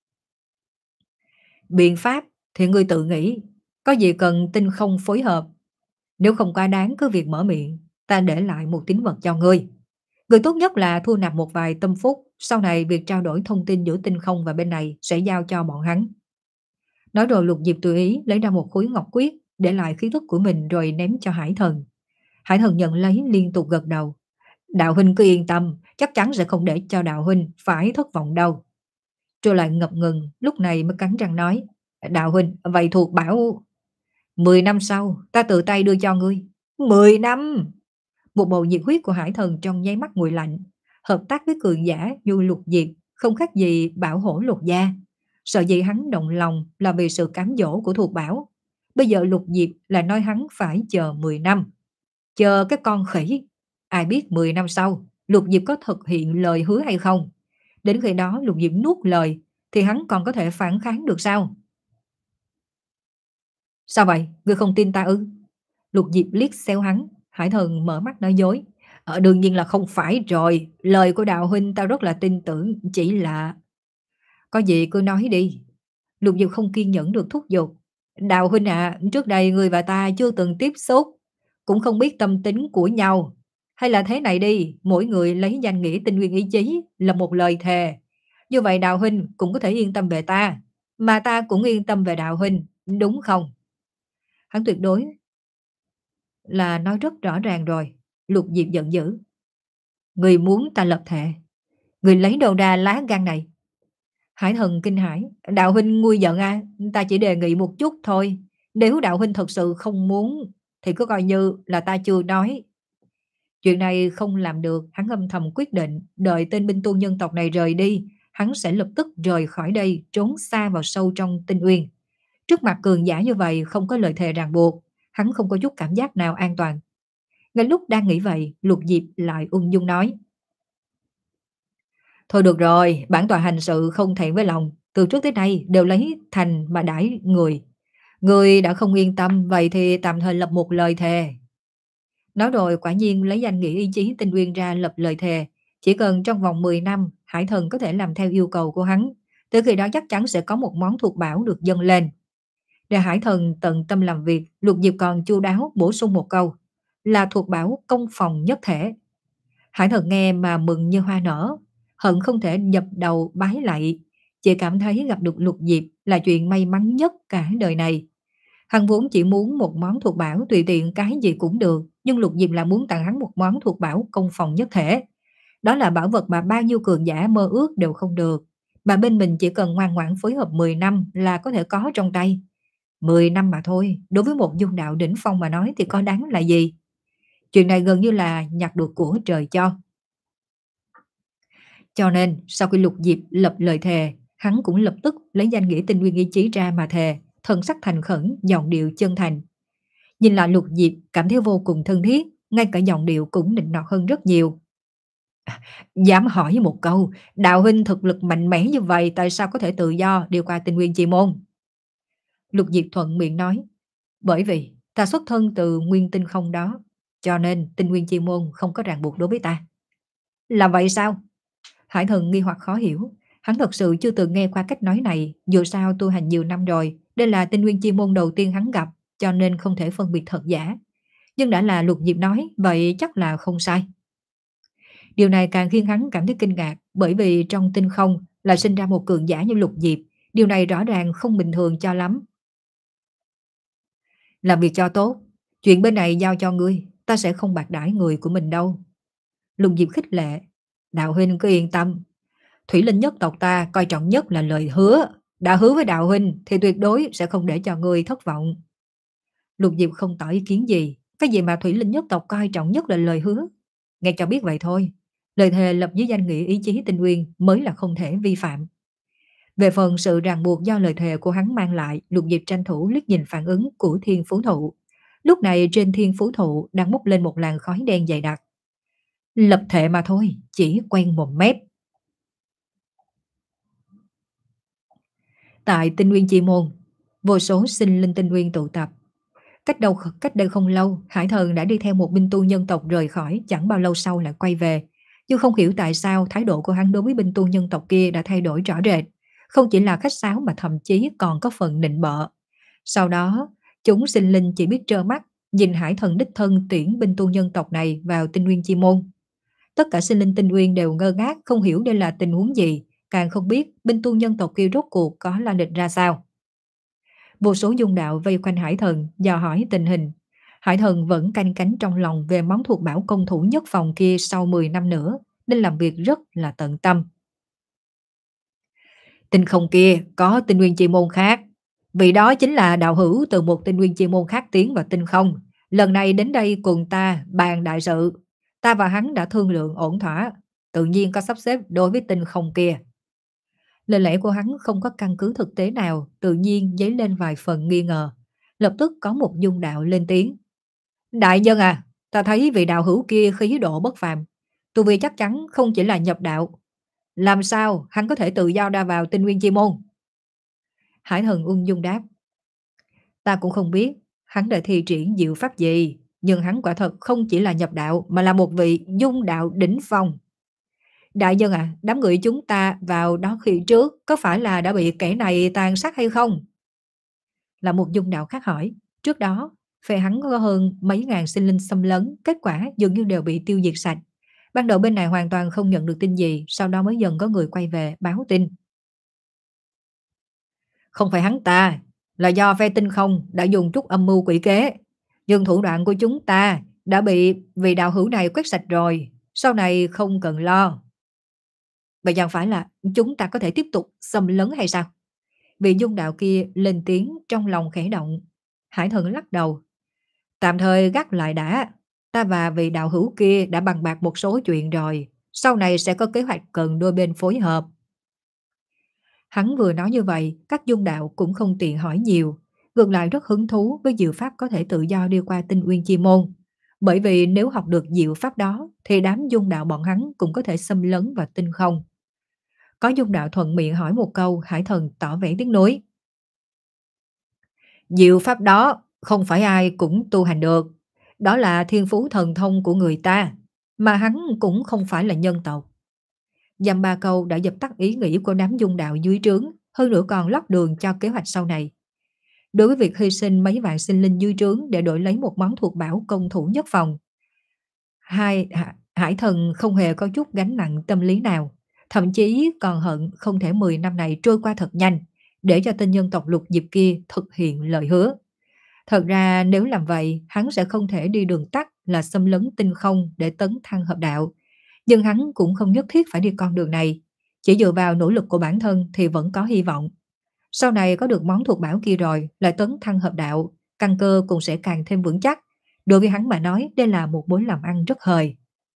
Biện pháp thì ngươi tự nghĩ, có gì cần tinh không phối hợp. Nếu không quá đáng cứ việc mở miệng, ta để lại một tín vật cho ngươi. Người tốt nhất là thu nạp một vài tâm phúc, sau này việc trao đổi thông tin giữa tinh không và bên này sẽ giao cho bọn hắn. Nói rồi Lục Diệp tùy ý lấy ra một khối ngọc quyết, để lại khí thức của mình rồi ném cho Hải thần. Hải thần nhận lấy liên tục gật đầu. Đạo huynh cứ yên tâm, chắc chắn sẽ không để cho đạo huynh phải thất vọng đâu. Rồi lại ngập ngừng, lúc này mới cắn răng nói. Đạo huynh, vậy thuộc bảo... Mười năm sau, ta tự tay đưa cho ngươi. Mười năm! Một bầu nhiệt huyết của Hải thần trong nháy mắt nguội lạnh. Hợp tác với cường giả như Lục Diệp không khác gì bảo hổ lột da. Sợ gì hắn động lòng là vì sự cám dỗ của thuộc bảo. Bây giờ Lục Diệp là nói hắn phải chờ mười năm. Chờ cái con khỉ. Ai biết mười năm sau Lục Diệp có thực hiện lời hứa hay không. Đến khi đó Lục Diệp nuốt lời thì hắn còn có thể phản kháng được sao? Sao vậy? Ngươi không tin ta ư? Lục Diệp liếc xéo hắn. Hải thần mở mắt nói dối. Ờ, đương nhiên là không phải rồi. Lời của đạo huynh ta rất là tin tưởng. Chỉ là... Có gì cứ nói đi. Lục Diệp không kiên nhẫn được thúc giục. Đạo huynh à, trước đây người và ta chưa từng tiếp xúc, cũng không biết tâm tính của nhau. Hay là thế này đi, mỗi người lấy danh nghĩa tinh nguyên ý chí là một lời thề. Như vậy Đạo huynh cũng có thể yên tâm về ta, mà ta cũng yên tâm về Đạo huynh, đúng không? Hắn tuyệt đối là nói rất rõ ràng rồi. Lục Diệp giận dữ. Người muốn ta lập thệ, người lấy đâu ra lá gan này? Hải Thần kinh hãi. Đạo huynh nguôi giận à, ta chỉ đề nghị một chút thôi. Nếu Đạo huynh thật sự không muốn thì cứ coi như là ta chưa nói. Chuyện này không làm được, hắn âm thầm quyết định, đợi tên binh tu nhân tộc này rời đi, hắn sẽ lập tức rời khỏi đây, trốn xa vào sâu trong Tinh Uyên. Trước mặt cường giả như vậy không có lời thề ràng buộc, hắn không có chút cảm giác nào an toàn. Ngay lúc đang nghĩ vậy, Lục Diệp lại ung dung nói. Thôi được rồi, bản tọa hành sự không thẹn với lòng, từ trước tới nay đều lấy thành mà đãi người. Người đã không yên tâm, vậy thì tạm thời lập một lời thề. Nói rồi quả nhiên lấy danh nghĩa ý chí Tinh Uyên ra lập lời thề. Chỉ cần trong vòng mười năm, Hải Thần có thể làm theo yêu cầu của hắn. Từ khi đó chắc chắn sẽ có một món thuộc bảo được dâng lên. Để Hải Thần tận tâm làm việc, Lục Diệp còn chu đáo bổ sung một câu. Là thuộc bảo công phòng nhất thể. Hải Thần nghe mà mừng như hoa nở. Hận không thể dập đầu bái lạy. Chỉ cảm thấy gặp được Lục Diệp là chuyện may mắn nhất cả đời này. Hắn vốn chỉ muốn một món thuộc bảo tùy tiện cái gì cũng được, nhưng Lục Diệp là muốn tặng hắn một món thuộc bảo công phòng nhất thể. Đó là bảo vật mà bao nhiêu cường giả mơ ước đều không được. Mà bên mình chỉ cần ngoan ngoãn phối hợp mười năm là có thể có trong tay. mười năm mà thôi, đối với một dung đạo đỉnh phong mà nói thì có đáng là gì. Chuyện này gần như là nhặt được của trời cho. Cho nên sau khi Lục Diệp lập lời thề, hắn cũng lập tức lấy danh nghĩa Tinh Nguyên ý chí ra mà thề, thần sắc thành khẩn, giọng điệu chân thành. Nhìn lại Lục Diệp cảm thấy vô cùng thân thiết, ngay cả giọng điệu cũng nịnh nọt hơn rất nhiều. Dám hỏi một câu, đạo huynh thực lực mạnh mẽ như vậy tại sao có thể tự do đi qua Tinh Nguyên chi môn? Lục Diệp thuận miệng nói, bởi vì ta xuất thân từ nguyên tinh không đó, cho nên Tinh Nguyên chi môn không có ràng buộc đối với ta. Là vậy sao? Hải Thần nghi hoặc khó hiểu, hắn thật sự chưa từng nghe qua cách nói này, dù sao tu hành nhiều năm rồi, đây là Tinh Nguyên chi môn đầu tiên hắn gặp, cho nên không thể phân biệt thật giả. Nhưng đã là Lục Diệp nói, vậy chắc là không sai. Điều này càng khiến hắn cảm thấy kinh ngạc, bởi vì trong tinh không là sinh ra một cường giả như Lục Diệp, điều này rõ ràng không bình thường cho lắm. Làm việc cho tốt, chuyện bên này giao cho ngươi, ta sẽ không bạc đãi người của mình đâu. Lục Diệp khích lệ, đạo huynh cứ yên tâm, Thủy Linh nhất tộc ta coi trọng nhất là lời hứa, đã hứa với đạo huynh thì tuyệt đối sẽ không để cho ngươi thất vọng. Lục Diệp không tỏ ý kiến gì, cái gì mà Thủy Linh nhất tộc coi trọng nhất là lời hứa. Nghe cho biết vậy thôi, lời thề lập dưới danh nghĩa ý chí Tinh Nguyên mới là không thể vi phạm. Về phần sự ràng buộc do lời thề của hắn mang lại, Lục Diệp tranh thủ liếc nhìn phản ứng của Thiên Phú Thụ. Lúc này trên Thiên Phú Thụ đang bốc lên một làn khói đen dày đặc. Lập thệ mà thôi, chỉ quen mồm mép. Tại Tinh Nguyên Chi Môn, vô số sinh linh Tinh Nguyên tụ tập. Cách đâu cách đây không lâu, Hải Thần đã đi theo một binh tu nhân tộc rời khỏi, chẳng bao lâu sau lại quay về. Nhưng không hiểu tại sao thái độ của hắn đối với binh tu nhân tộc kia đã thay đổi rõ rệt. Không chỉ là khách sáo mà thậm chí còn có phần nịnh bợ. Sau đó, chúng sinh linh chỉ biết trơ mắt, nhìn Hải Thần đích thân tuyển binh tu nhân tộc này vào Tinh Nguyên Chi Môn. Tất cả sinh linh Tinh Nguyên đều ngơ ngác, không hiểu đây là tình huống gì, càng không biết binh tu nhân tộc kia rốt cuộc có la lịch ra sao. Vô số dung đạo vây quanh Hải Thần dò hỏi tình hình. Hải Thần vẫn canh cánh trong lòng về món thuộc bảo công thủ nhất phòng kia sau mười năm nữa, nên làm việc rất là tận tâm. Tinh không kia có tinh nguyên chi môn khác, vì đó chính là đạo hữu từ một tinh nguyên chi môn khác tiến vào tinh không. Lần này đến đây cùng ta bàn đại sự, ta và hắn đã thương lượng ổn thỏa, tự nhiên có sắp xếp đối với tinh không kia. Lời lẽ của hắn không có căn cứ thực tế nào, tự nhiên dấy lên vài phần nghi ngờ. Lập tức có một dung đạo lên tiếng. Đại nhân à, ta thấy vị đạo hữu kia khí độ bất phàm, tu vi chắc chắn không chỉ là nhập đạo. Làm sao hắn có thể tự do ra vào tinh nguyên chi môn? Hải Thần ung dung đáp. Ta cũng không biết hắn đã thi triển diệu pháp gì, nhưng hắn quả thật không chỉ là nhập đạo mà là một vị dung đạo đỉnh phong. Đại nhân à, đám người chúng ta vào đó khi trước có phải là đã bị kẻ này tàn sát hay không? Là một dung đạo khác hỏi. Trước đó, Phe hắn có hơn mấy ngàn sinh linh xâm lấn, kết quả dường như đều bị tiêu diệt sạch. Ban đầu bên này hoàn toàn không nhận được tin gì, sau đó mới dần có người quay về báo tin. Không phải hắn ta, là do phe tinh không đã dùng chút âm mưu quỷ kế. Nhưng thủ đoạn của chúng ta đã bị vị đạo hữu này quét sạch rồi, sau này không cần lo. Vậy chẳng phải là chúng ta có thể tiếp tục xâm lấn hay sao? Vị dung đạo kia lên tiếng trong lòng khẽ động. Hải thần lắc đầu. Tạm thời gác lại đã. Ta và vị đạo hữu kia đã bàn bạc một số chuyện rồi. Sau này sẽ có kế hoạch cần đôi bên phối hợp. Hắn vừa nói như vậy, các dung đạo cũng không tiện hỏi nhiều. Ngược lại rất hứng thú với diệu pháp có thể tự do đi qua tinh uyên chi môn. Bởi vì nếu học được diệu pháp đó, thì đám dung đạo bọn hắn cũng có thể xâm lấn vào tinh không. Có dung đạo thuận miệng hỏi một câu, Hải thần tỏ vẻ tiếc nuối. Diệu pháp đó không phải ai cũng tu hành được. Đó là thiên phú thần thông của người ta, mà hắn cũng không phải là nhân tộc. Dăm ba câu đã dập tắt ý nghĩ của đám dung đạo dưới trướng, hơn nữa còn lót đường cho kế hoạch sau này. Đối với việc hy sinh mấy vạn sinh linh dưới trướng để đổi lấy một món thuộc bảo công thủ nhất phòng, hai Hải thần không hề có chút gánh nặng tâm lý nào, thậm chí còn hận không thể mười năm này trôi qua thật nhanh, để cho tên nhân tộc lục diệp kia thực hiện lời hứa. Thật ra nếu làm vậy, hắn sẽ không thể đi đường tắt là xâm lấn tinh không để tấn thăng hợp đạo. Nhưng hắn cũng không nhất thiết phải đi con đường này. Chỉ dựa vào nỗ lực của bản thân thì vẫn có hy vọng. Sau này có được món thuộc bảo kia rồi, lại tấn thăng hợp đạo, căn cơ cũng sẽ càng thêm vững chắc. Đối với hắn mà nói, đây là một mối làm ăn rất hời.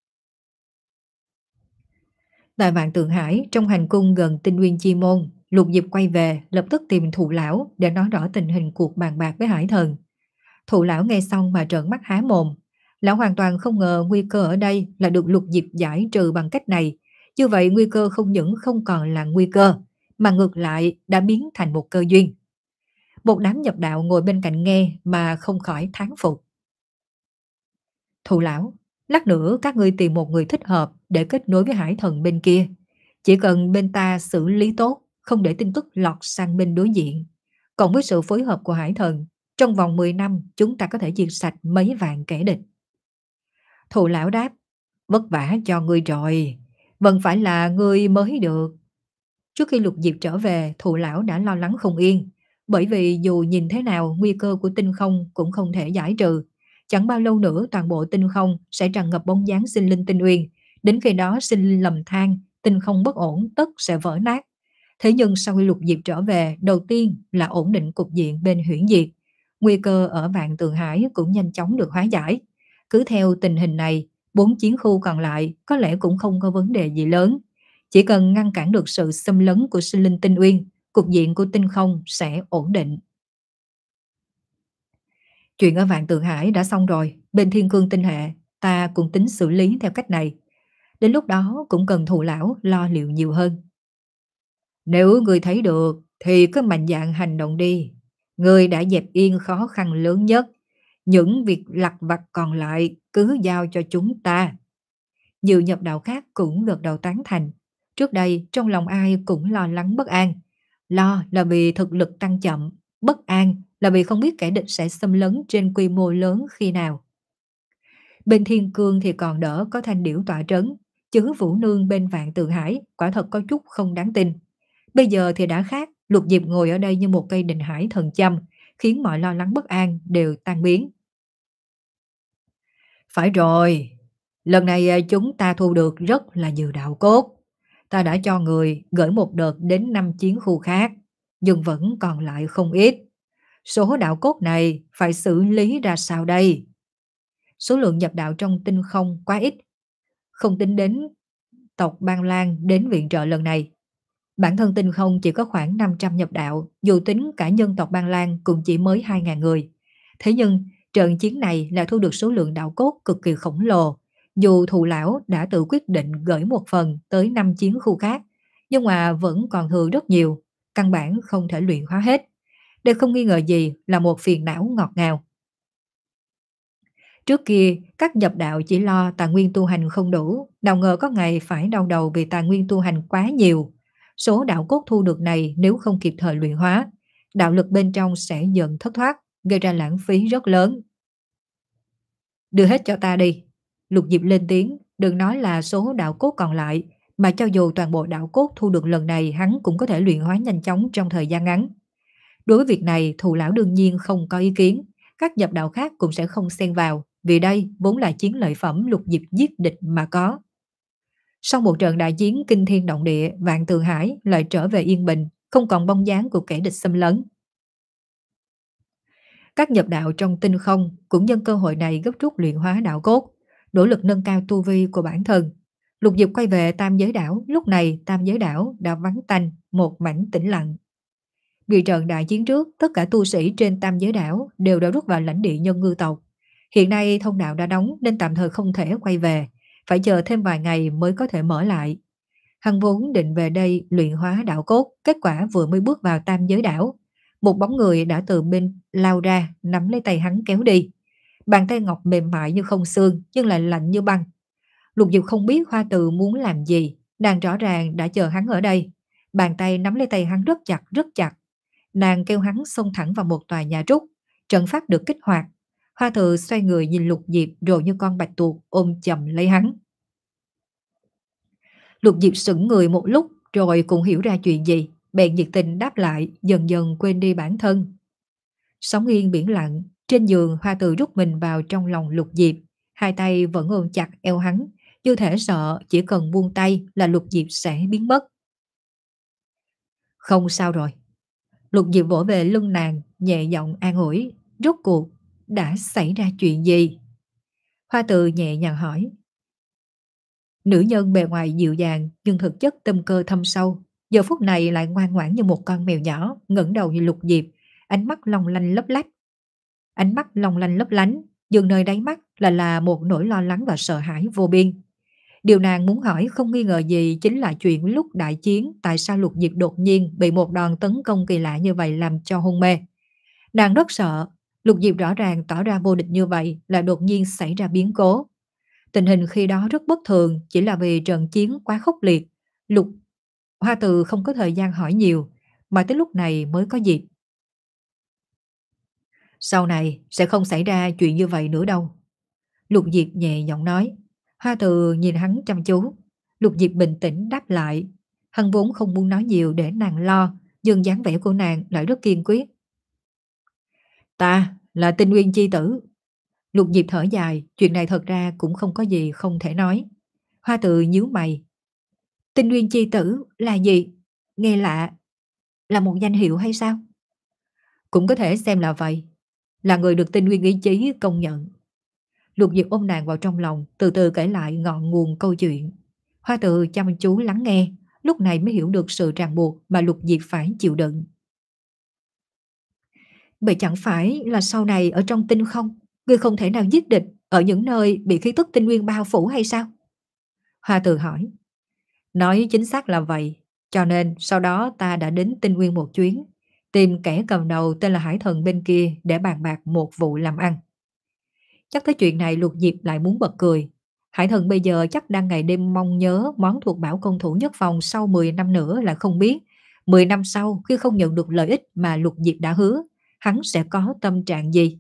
Tại Vạn Tượng Hải, trong hành cung gần Tinh Nguyên Chi Môn, Lục Diệp quay về, lập tức tìm Thụ Lão để nói rõ tình hình cuộc bàn bạc với Hải Thần. Thụ Lão nghe xong mà trợn mắt há mồm. Lão hoàn toàn không ngờ nguy cơ ở đây là được Lục Diệp giải trừ bằng cách này. Như vậy nguy cơ không những không còn là nguy cơ, mà ngược lại đã biến thành một cơ duyên. Một đám nhập đạo ngồi bên cạnh nghe mà không khỏi thán phục. Thụ Lão, lát nữa các ngươi tìm một người thích hợp để kết nối với Hải Thần bên kia. Chỉ cần bên ta xử lý tốt, không để tin tức lọt sang bên đối diện. Cộng với sự phối hợp của Hải Thần, trong vòng mười năm chúng ta có thể diệt sạch mấy vạn kẻ địch. Thụ Lão đáp, vất vả cho ngươi rồi, vẫn phải là ngươi mới được. Trước khi Lục Diệp trở về, Thụ Lão đã lo lắng không yên, bởi vì dù nhìn thế nào nguy cơ của tinh không cũng không thể giải trừ. Chẳng bao lâu nữa toàn bộ tinh không sẽ tràn ngập bóng dáng sinh linh tinh uyên, đến khi đó sinh linh lầm than, tinh không bất ổn tất sẽ vỡ nát. Thế nhưng sau khi Lục Diệp trở về, đầu tiên là ổn định cục diện bên Huyễn Diệt. Nguy cơ ở Vạn Tượng Hải cũng nhanh chóng được hóa giải. Cứ theo tình hình này, bốn chiến khu còn lại có lẽ cũng không có vấn đề gì lớn. Chỉ cần ngăn cản được sự xâm lấn của sinh linh tinh uyên, cục diện của tinh không sẽ ổn định. Chuyện ở Vạn Tượng Hải đã xong rồi, bên Thiên Cương Tinh Hệ, ta cũng tính xử lý theo cách này. Đến lúc đó cũng cần Thụ Lão lo liệu nhiều hơn. Nếu người thấy được thì cứ mạnh dạn hành động đi. Người đã dẹp yên khó khăn lớn nhất. Những việc lặt vặt còn lại cứ giao cho chúng ta. Nhiều nhập đạo khác cũng gật đầu tán thành. Trước đây trong lòng ai cũng lo lắng bất an. Lo là vì thực lực tăng chậm, bất an là vì không biết kẻ địch sẽ xâm lấn trên quy mô lớn khi nào. Bên Thiên Cương thì còn đỡ có Thanh Điểu tọa trấn, chứ Vũ Nương bên Vạn Tượng Hải quả thật có chút không đáng tin. Bây giờ thì đã khác, Lục Diệp ngồi ở đây như một cây định hải thần châm, khiến mọi lo lắng bất an đều tan biến. Phải rồi, lần này chúng ta thu được rất là nhiều đạo cốt. Ta đã cho người gửi một đợt đến năm chiến khu khác, nhưng vẫn còn lại không ít. Số đạo cốt này phải xử lý ra sao đây? Số lượng nhập đạo trong tinh không quá ít, không tính đến tộc Ban Lan đến viện trợ lần này. Bản thân tinh không chỉ có khoảng năm trăm nhập đạo, dù tính cả nhân tộc Ban Lan cũng chỉ mới hai nghìn người. Thế nhưng, trận chiến này là thu được số lượng đạo cốt cực kỳ khổng lồ. Dù Thụ Lão đã tự quyết định gửi một phần tới năm chiến khu khác, nhưng mà vẫn còn thừa rất nhiều, căn bản không thể luyện hóa hết. Đây không nghi ngờ gì là một phiền não ngọt ngào. Trước kia, các nhập đạo chỉ lo tài nguyên tu hành không đủ, nào ngờ có ngày phải đau đầu vì tài nguyên tu hành quá nhiều. Số đạo cốt thu được này nếu không kịp thời luyện hóa, đạo lực bên trong sẽ dần thất thoát, gây ra lãng phí rất lớn. Đưa hết cho ta đi. Lục Diệp lên tiếng, đừng nói là số đạo cốt còn lại, mà cho dù toàn bộ đạo cốt thu được lần này hắn cũng có thể luyện hóa nhanh chóng trong thời gian ngắn. Đối với việc này, Thù lão đương nhiên không có ý kiến, các nhập đạo khác cũng sẽ không xen vào, vì đây vốn là chiến lợi phẩm Lục Diệp giết địch mà có. Sau một trận đại chiến kinh thiên động địa, Vạn Tường Hải lại trở về yên bình, không còn bóng dáng của kẻ địch xâm lấn. Các nhập đạo trong tinh không cũng nhân cơ hội này gấp rút luyện hóa đạo cốt, nỗ lực nâng cao tu vi của bản thân. Lục Diệp quay về Tam Giới Đảo, lúc này Tam Giới Đảo đã vắng tanh, một mảnh tĩnh lặng. Vì trận đại chiến trước, tất cả tu sĩ trên Tam Giới Đảo đều đã rút vào lãnh địa nhân ngư tộc. Hiện nay thông đạo đã đóng nên tạm thời không thể quay về, phải chờ thêm vài ngày mới có thể mở lại. Hắn vốn định về đây luyện hóa đạo cốt, kết quả vừa mới bước vào Tam Giới Đảo, một bóng người đã từ bên lao ra, nắm lấy tay hắn kéo đi. Bàn tay ngọc mềm mại như không xương, nhưng lại lạnh như băng. Lục Diệp không biết Hoa Từ muốn làm gì, nàng rõ ràng đã chờ hắn ở đây. Bàn tay nắm lấy tay hắn rất chặt, rất chặt. Nàng kêu hắn xông thẳng vào một tòa nhà trúc, trận pháp được kích hoạt. Hoa Từ xoay người nhìn Lục Diệp rồi như con bạch tuộc ôm chầm lấy hắn. Lục Diệp sững người một lúc rồi cũng hiểu ra chuyện gì, bèn nhiệt tình đáp lại, dần dần quên đi bản thân. Sóng yên biển lặng, trên giường Hoa Từ rút mình vào trong lòng Lục Diệp, hai tay vẫn ôm chặt eo hắn, như thể sợ chỉ cần buông tay là Lục Diệp sẽ biến mất. Không sao rồi. Lục Diệp vỗ về lưng nàng, nhẹ giọng an ủi, rốt cuộc đã xảy ra chuyện gì? Hoa Từ nhẹ nhàng hỏi. Nữ nhân bề ngoài dịu dàng nhưng thực chất tâm cơ thâm sâu, giờ phút này lại ngoan ngoãn như một con mèo nhỏ, ngẩng đầu như Lục Diệp, ánh mắt long lanh lấp lách. Ánh mắt long lanh lấp lánh, dường nơi đáy mắt là là một nỗi lo lắng và sợ hãi vô biên. Điều nàng muốn hỏi không nghi ngờ gì chính là chuyện lúc đại chiến tại sao Lục Diệp đột nhiên bị một đòn tấn công kỳ lạ như vậy làm cho hôn mê. Nàng rất sợ, Lục Diệp rõ ràng tỏ ra vô địch như vậy là đột nhiên xảy ra biến cố. Tình hình khi đó rất bất thường, chỉ là vì trận chiến quá khốc liệt. Lục Hoa Từ không có thời gian hỏi nhiều, mà tới lúc này mới có dịp. Sau này sẽ không xảy ra chuyện như vậy nữa đâu. Lục Diệp nhẹ giọng nói. Hoa Từ nhìn hắn chăm chú. Lục Diệp bình tĩnh đáp lại. Hắn vốn không muốn nói nhiều để nàng lo, nhưng dáng vẻ của nàng lại rất kiên quyết. Ta là Tinh Nguyên chi tử. Lục Diệp thở dài, chuyện này thật ra cũng không có gì không thể nói. Hoa Từ nhíu mày. Tinh Nguyên chi tử là gì? Nghe lạ. Là một danh hiệu hay sao? Cũng có thể xem là vậy. Là người được Tinh Nguyên ý chí công nhận. Lục Diệp ôm nàng vào trong lòng, từ từ kể lại ngọn nguồn câu chuyện. Hoa Từ chăm chú lắng nghe, lúc này mới hiểu được sự ràng buộc mà Lục Diệp phải chịu đựng. Vậy chẳng phải là sau này ở trong tinh không, ngươi không thể nào giết địch ở những nơi bị khí tức tinh nguyên bao phủ hay sao? Hoa Từ hỏi. Nói chính xác là vậy, cho nên sau đó ta đã đến tinh nguyên một chuyến, tìm kẻ cầm đầu tên là Hải Thần bên kia để bàn bạc một vụ làm ăn. Chắc tới chuyện này Lục Diệp lại muốn bật cười. Hải Thần bây giờ chắc đang ngày đêm mong nhớ món thuộc bảo công thủ nhất phòng sau mười năm nữa là không biết. mười năm sau khi không nhận được lợi ích mà Lục Diệp đã hứa, hắn sẽ có tâm trạng gì?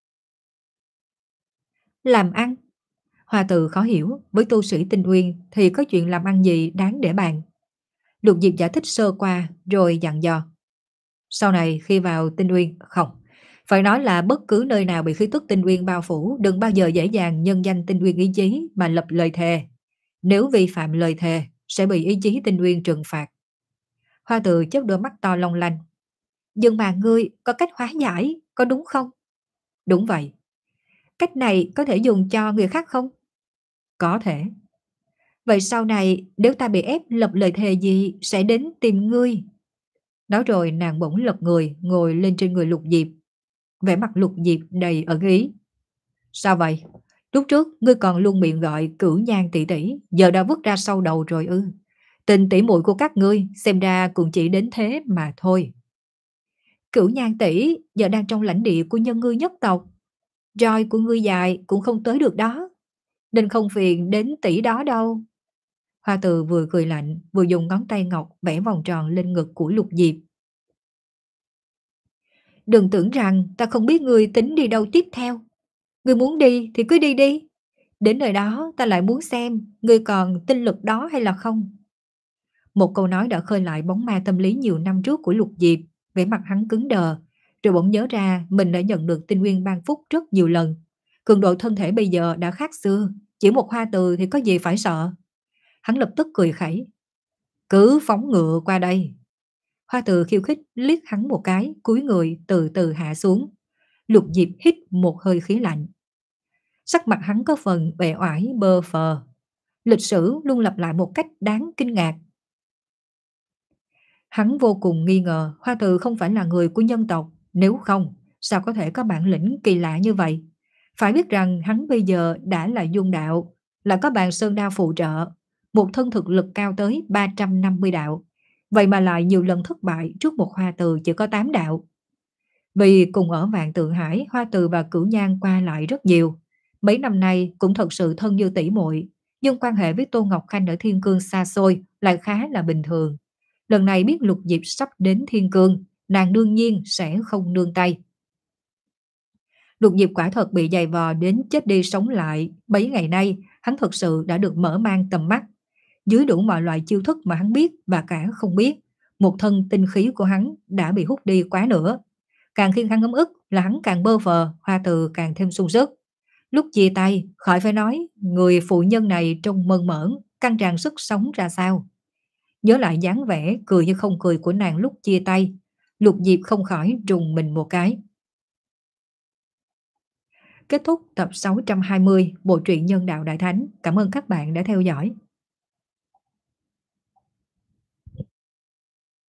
Làm ăn? Hoa Từ khó hiểu, với tu sĩ tinh nguyên thì có chuyện làm ăn gì đáng để bàn. Lục Diệp giải thích sơ qua rồi dặn dò. Sau này khi vào tinh nguyên, không, phải nói là bất cứ nơi nào bị khí tức tinh nguyên bao phủ, đừng bao giờ dễ dàng nhân danh tinh nguyên ý chí mà lập lời thề. Nếu vi phạm lời thề, sẽ bị ý chí tinh nguyên trừng phạt. Hoa Từ chớp đôi mắt to long lanh. Nhưng mà ngươi có cách hóa giải, có đúng không? Đúng vậy. Cách này có thể dùng cho người khác không? Có thể. Vậy sau này nếu ta bị ép lập lời thề gì sẽ đến tìm ngươi. Nói rồi nàng bỗng lật người, ngồi lên trên người Lục Diệp. Vẻ mặt Lục Diệp đầy ẩn ý. Sao vậy? Lúc trước ngươi còn luôn miệng gọi Cửu Nhan tỷ tỷ, giờ đã vứt ra sau đầu rồi ư? Tình tỷ muội của các ngươi xem ra cũng chỉ đến thế mà thôi. Cửu Nhan tỷ giờ đang trong lãnh địa của nhân ngư nhất tộc, roi của ngươi dài cũng không tới được đó, nên không phiền đến tỷ đó đâu. Hoa Từ vừa cười lạnh vừa dùng ngón tay ngọc vẽ vòng tròn lên ngực của Lục Diệp. Đừng tưởng rằng ta không biết ngươi tính đi đâu tiếp theo. Ngươi muốn đi thì cứ đi đi. Đến nơi đó ta lại muốn xem ngươi còn tinh lực đó hay là không. Một câu nói đã khơi lại bóng ma tâm lý nhiều năm trước của Lục Diệp, vẻ mặt hắn cứng đờ, rồi bỗng nhớ ra mình đã nhận được tinh nguyên ban phúc rất nhiều lần. Cường độ thân thể bây giờ đã khác xưa, chỉ một hoa từ thì có gì phải sợ. Hắn lập tức cười khẩy. Cứ phóng ngựa qua đây. Hoa từ khiêu khích liếc hắn một cái, cúi người từ từ hạ xuống. Lục Diệp hít một hơi khí lạnh. Sắc mặt hắn có phần uể oải bơ phờ. Lịch sử luôn lặp lại một cách đáng kinh ngạc. Hắn vô cùng nghi ngờ Hoa Từ không phải là người của nhân tộc, nếu không, sao có thể có bản lĩnh kỳ lạ như vậy? Phải biết rằng hắn bây giờ đã là dung đạo, là có bàn sơn đao phụ trợ, một thân thực lực cao tới ba trăm năm mươi đạo. Vậy mà lại nhiều lần thất bại trước một Hoa Từ chỉ có tám đạo. Vì cùng ở Vạn Tượng Hải, Hoa Từ và Cửu Nhan qua lại rất nhiều. Mấy năm nay cũng thật sự thân như tỷ muội, nhưng quan hệ với Tô Ngọc Khanh ở Thiên Cương xa xôi lại khá là bình thường. Lần này biết Lục Diệp sắp đến Thiên Cương, nàng đương nhiên sẽ không nương tay. Lục Diệp quả thật bị giày vò đến chết đi sống lại, mấy ngày nay hắn thật sự đã được mở mang tầm mắt. Dưới đủ mọi loại chiêu thức mà hắn biết và cả không biết, một thân tinh khí của hắn đã bị hút đi quá nữa. Càng khiến hắn ấm ức là hắn càng bơ vờ, Hoa Từ càng thêm sung sức. Lúc chia tay, khỏi phải nói, người phụ nhân này trông mơn mởn, căng tràn sức sống ra sao. Nhớ lại dáng vẻ cười như không cười của nàng lúc chia tay, Lục Diệp không khỏi rùng mình một cái. Kết thúc tập sáu trăm hai mươi bộ truyện Nhân Đạo Đại Thánh. Cảm ơn các bạn đã theo dõi.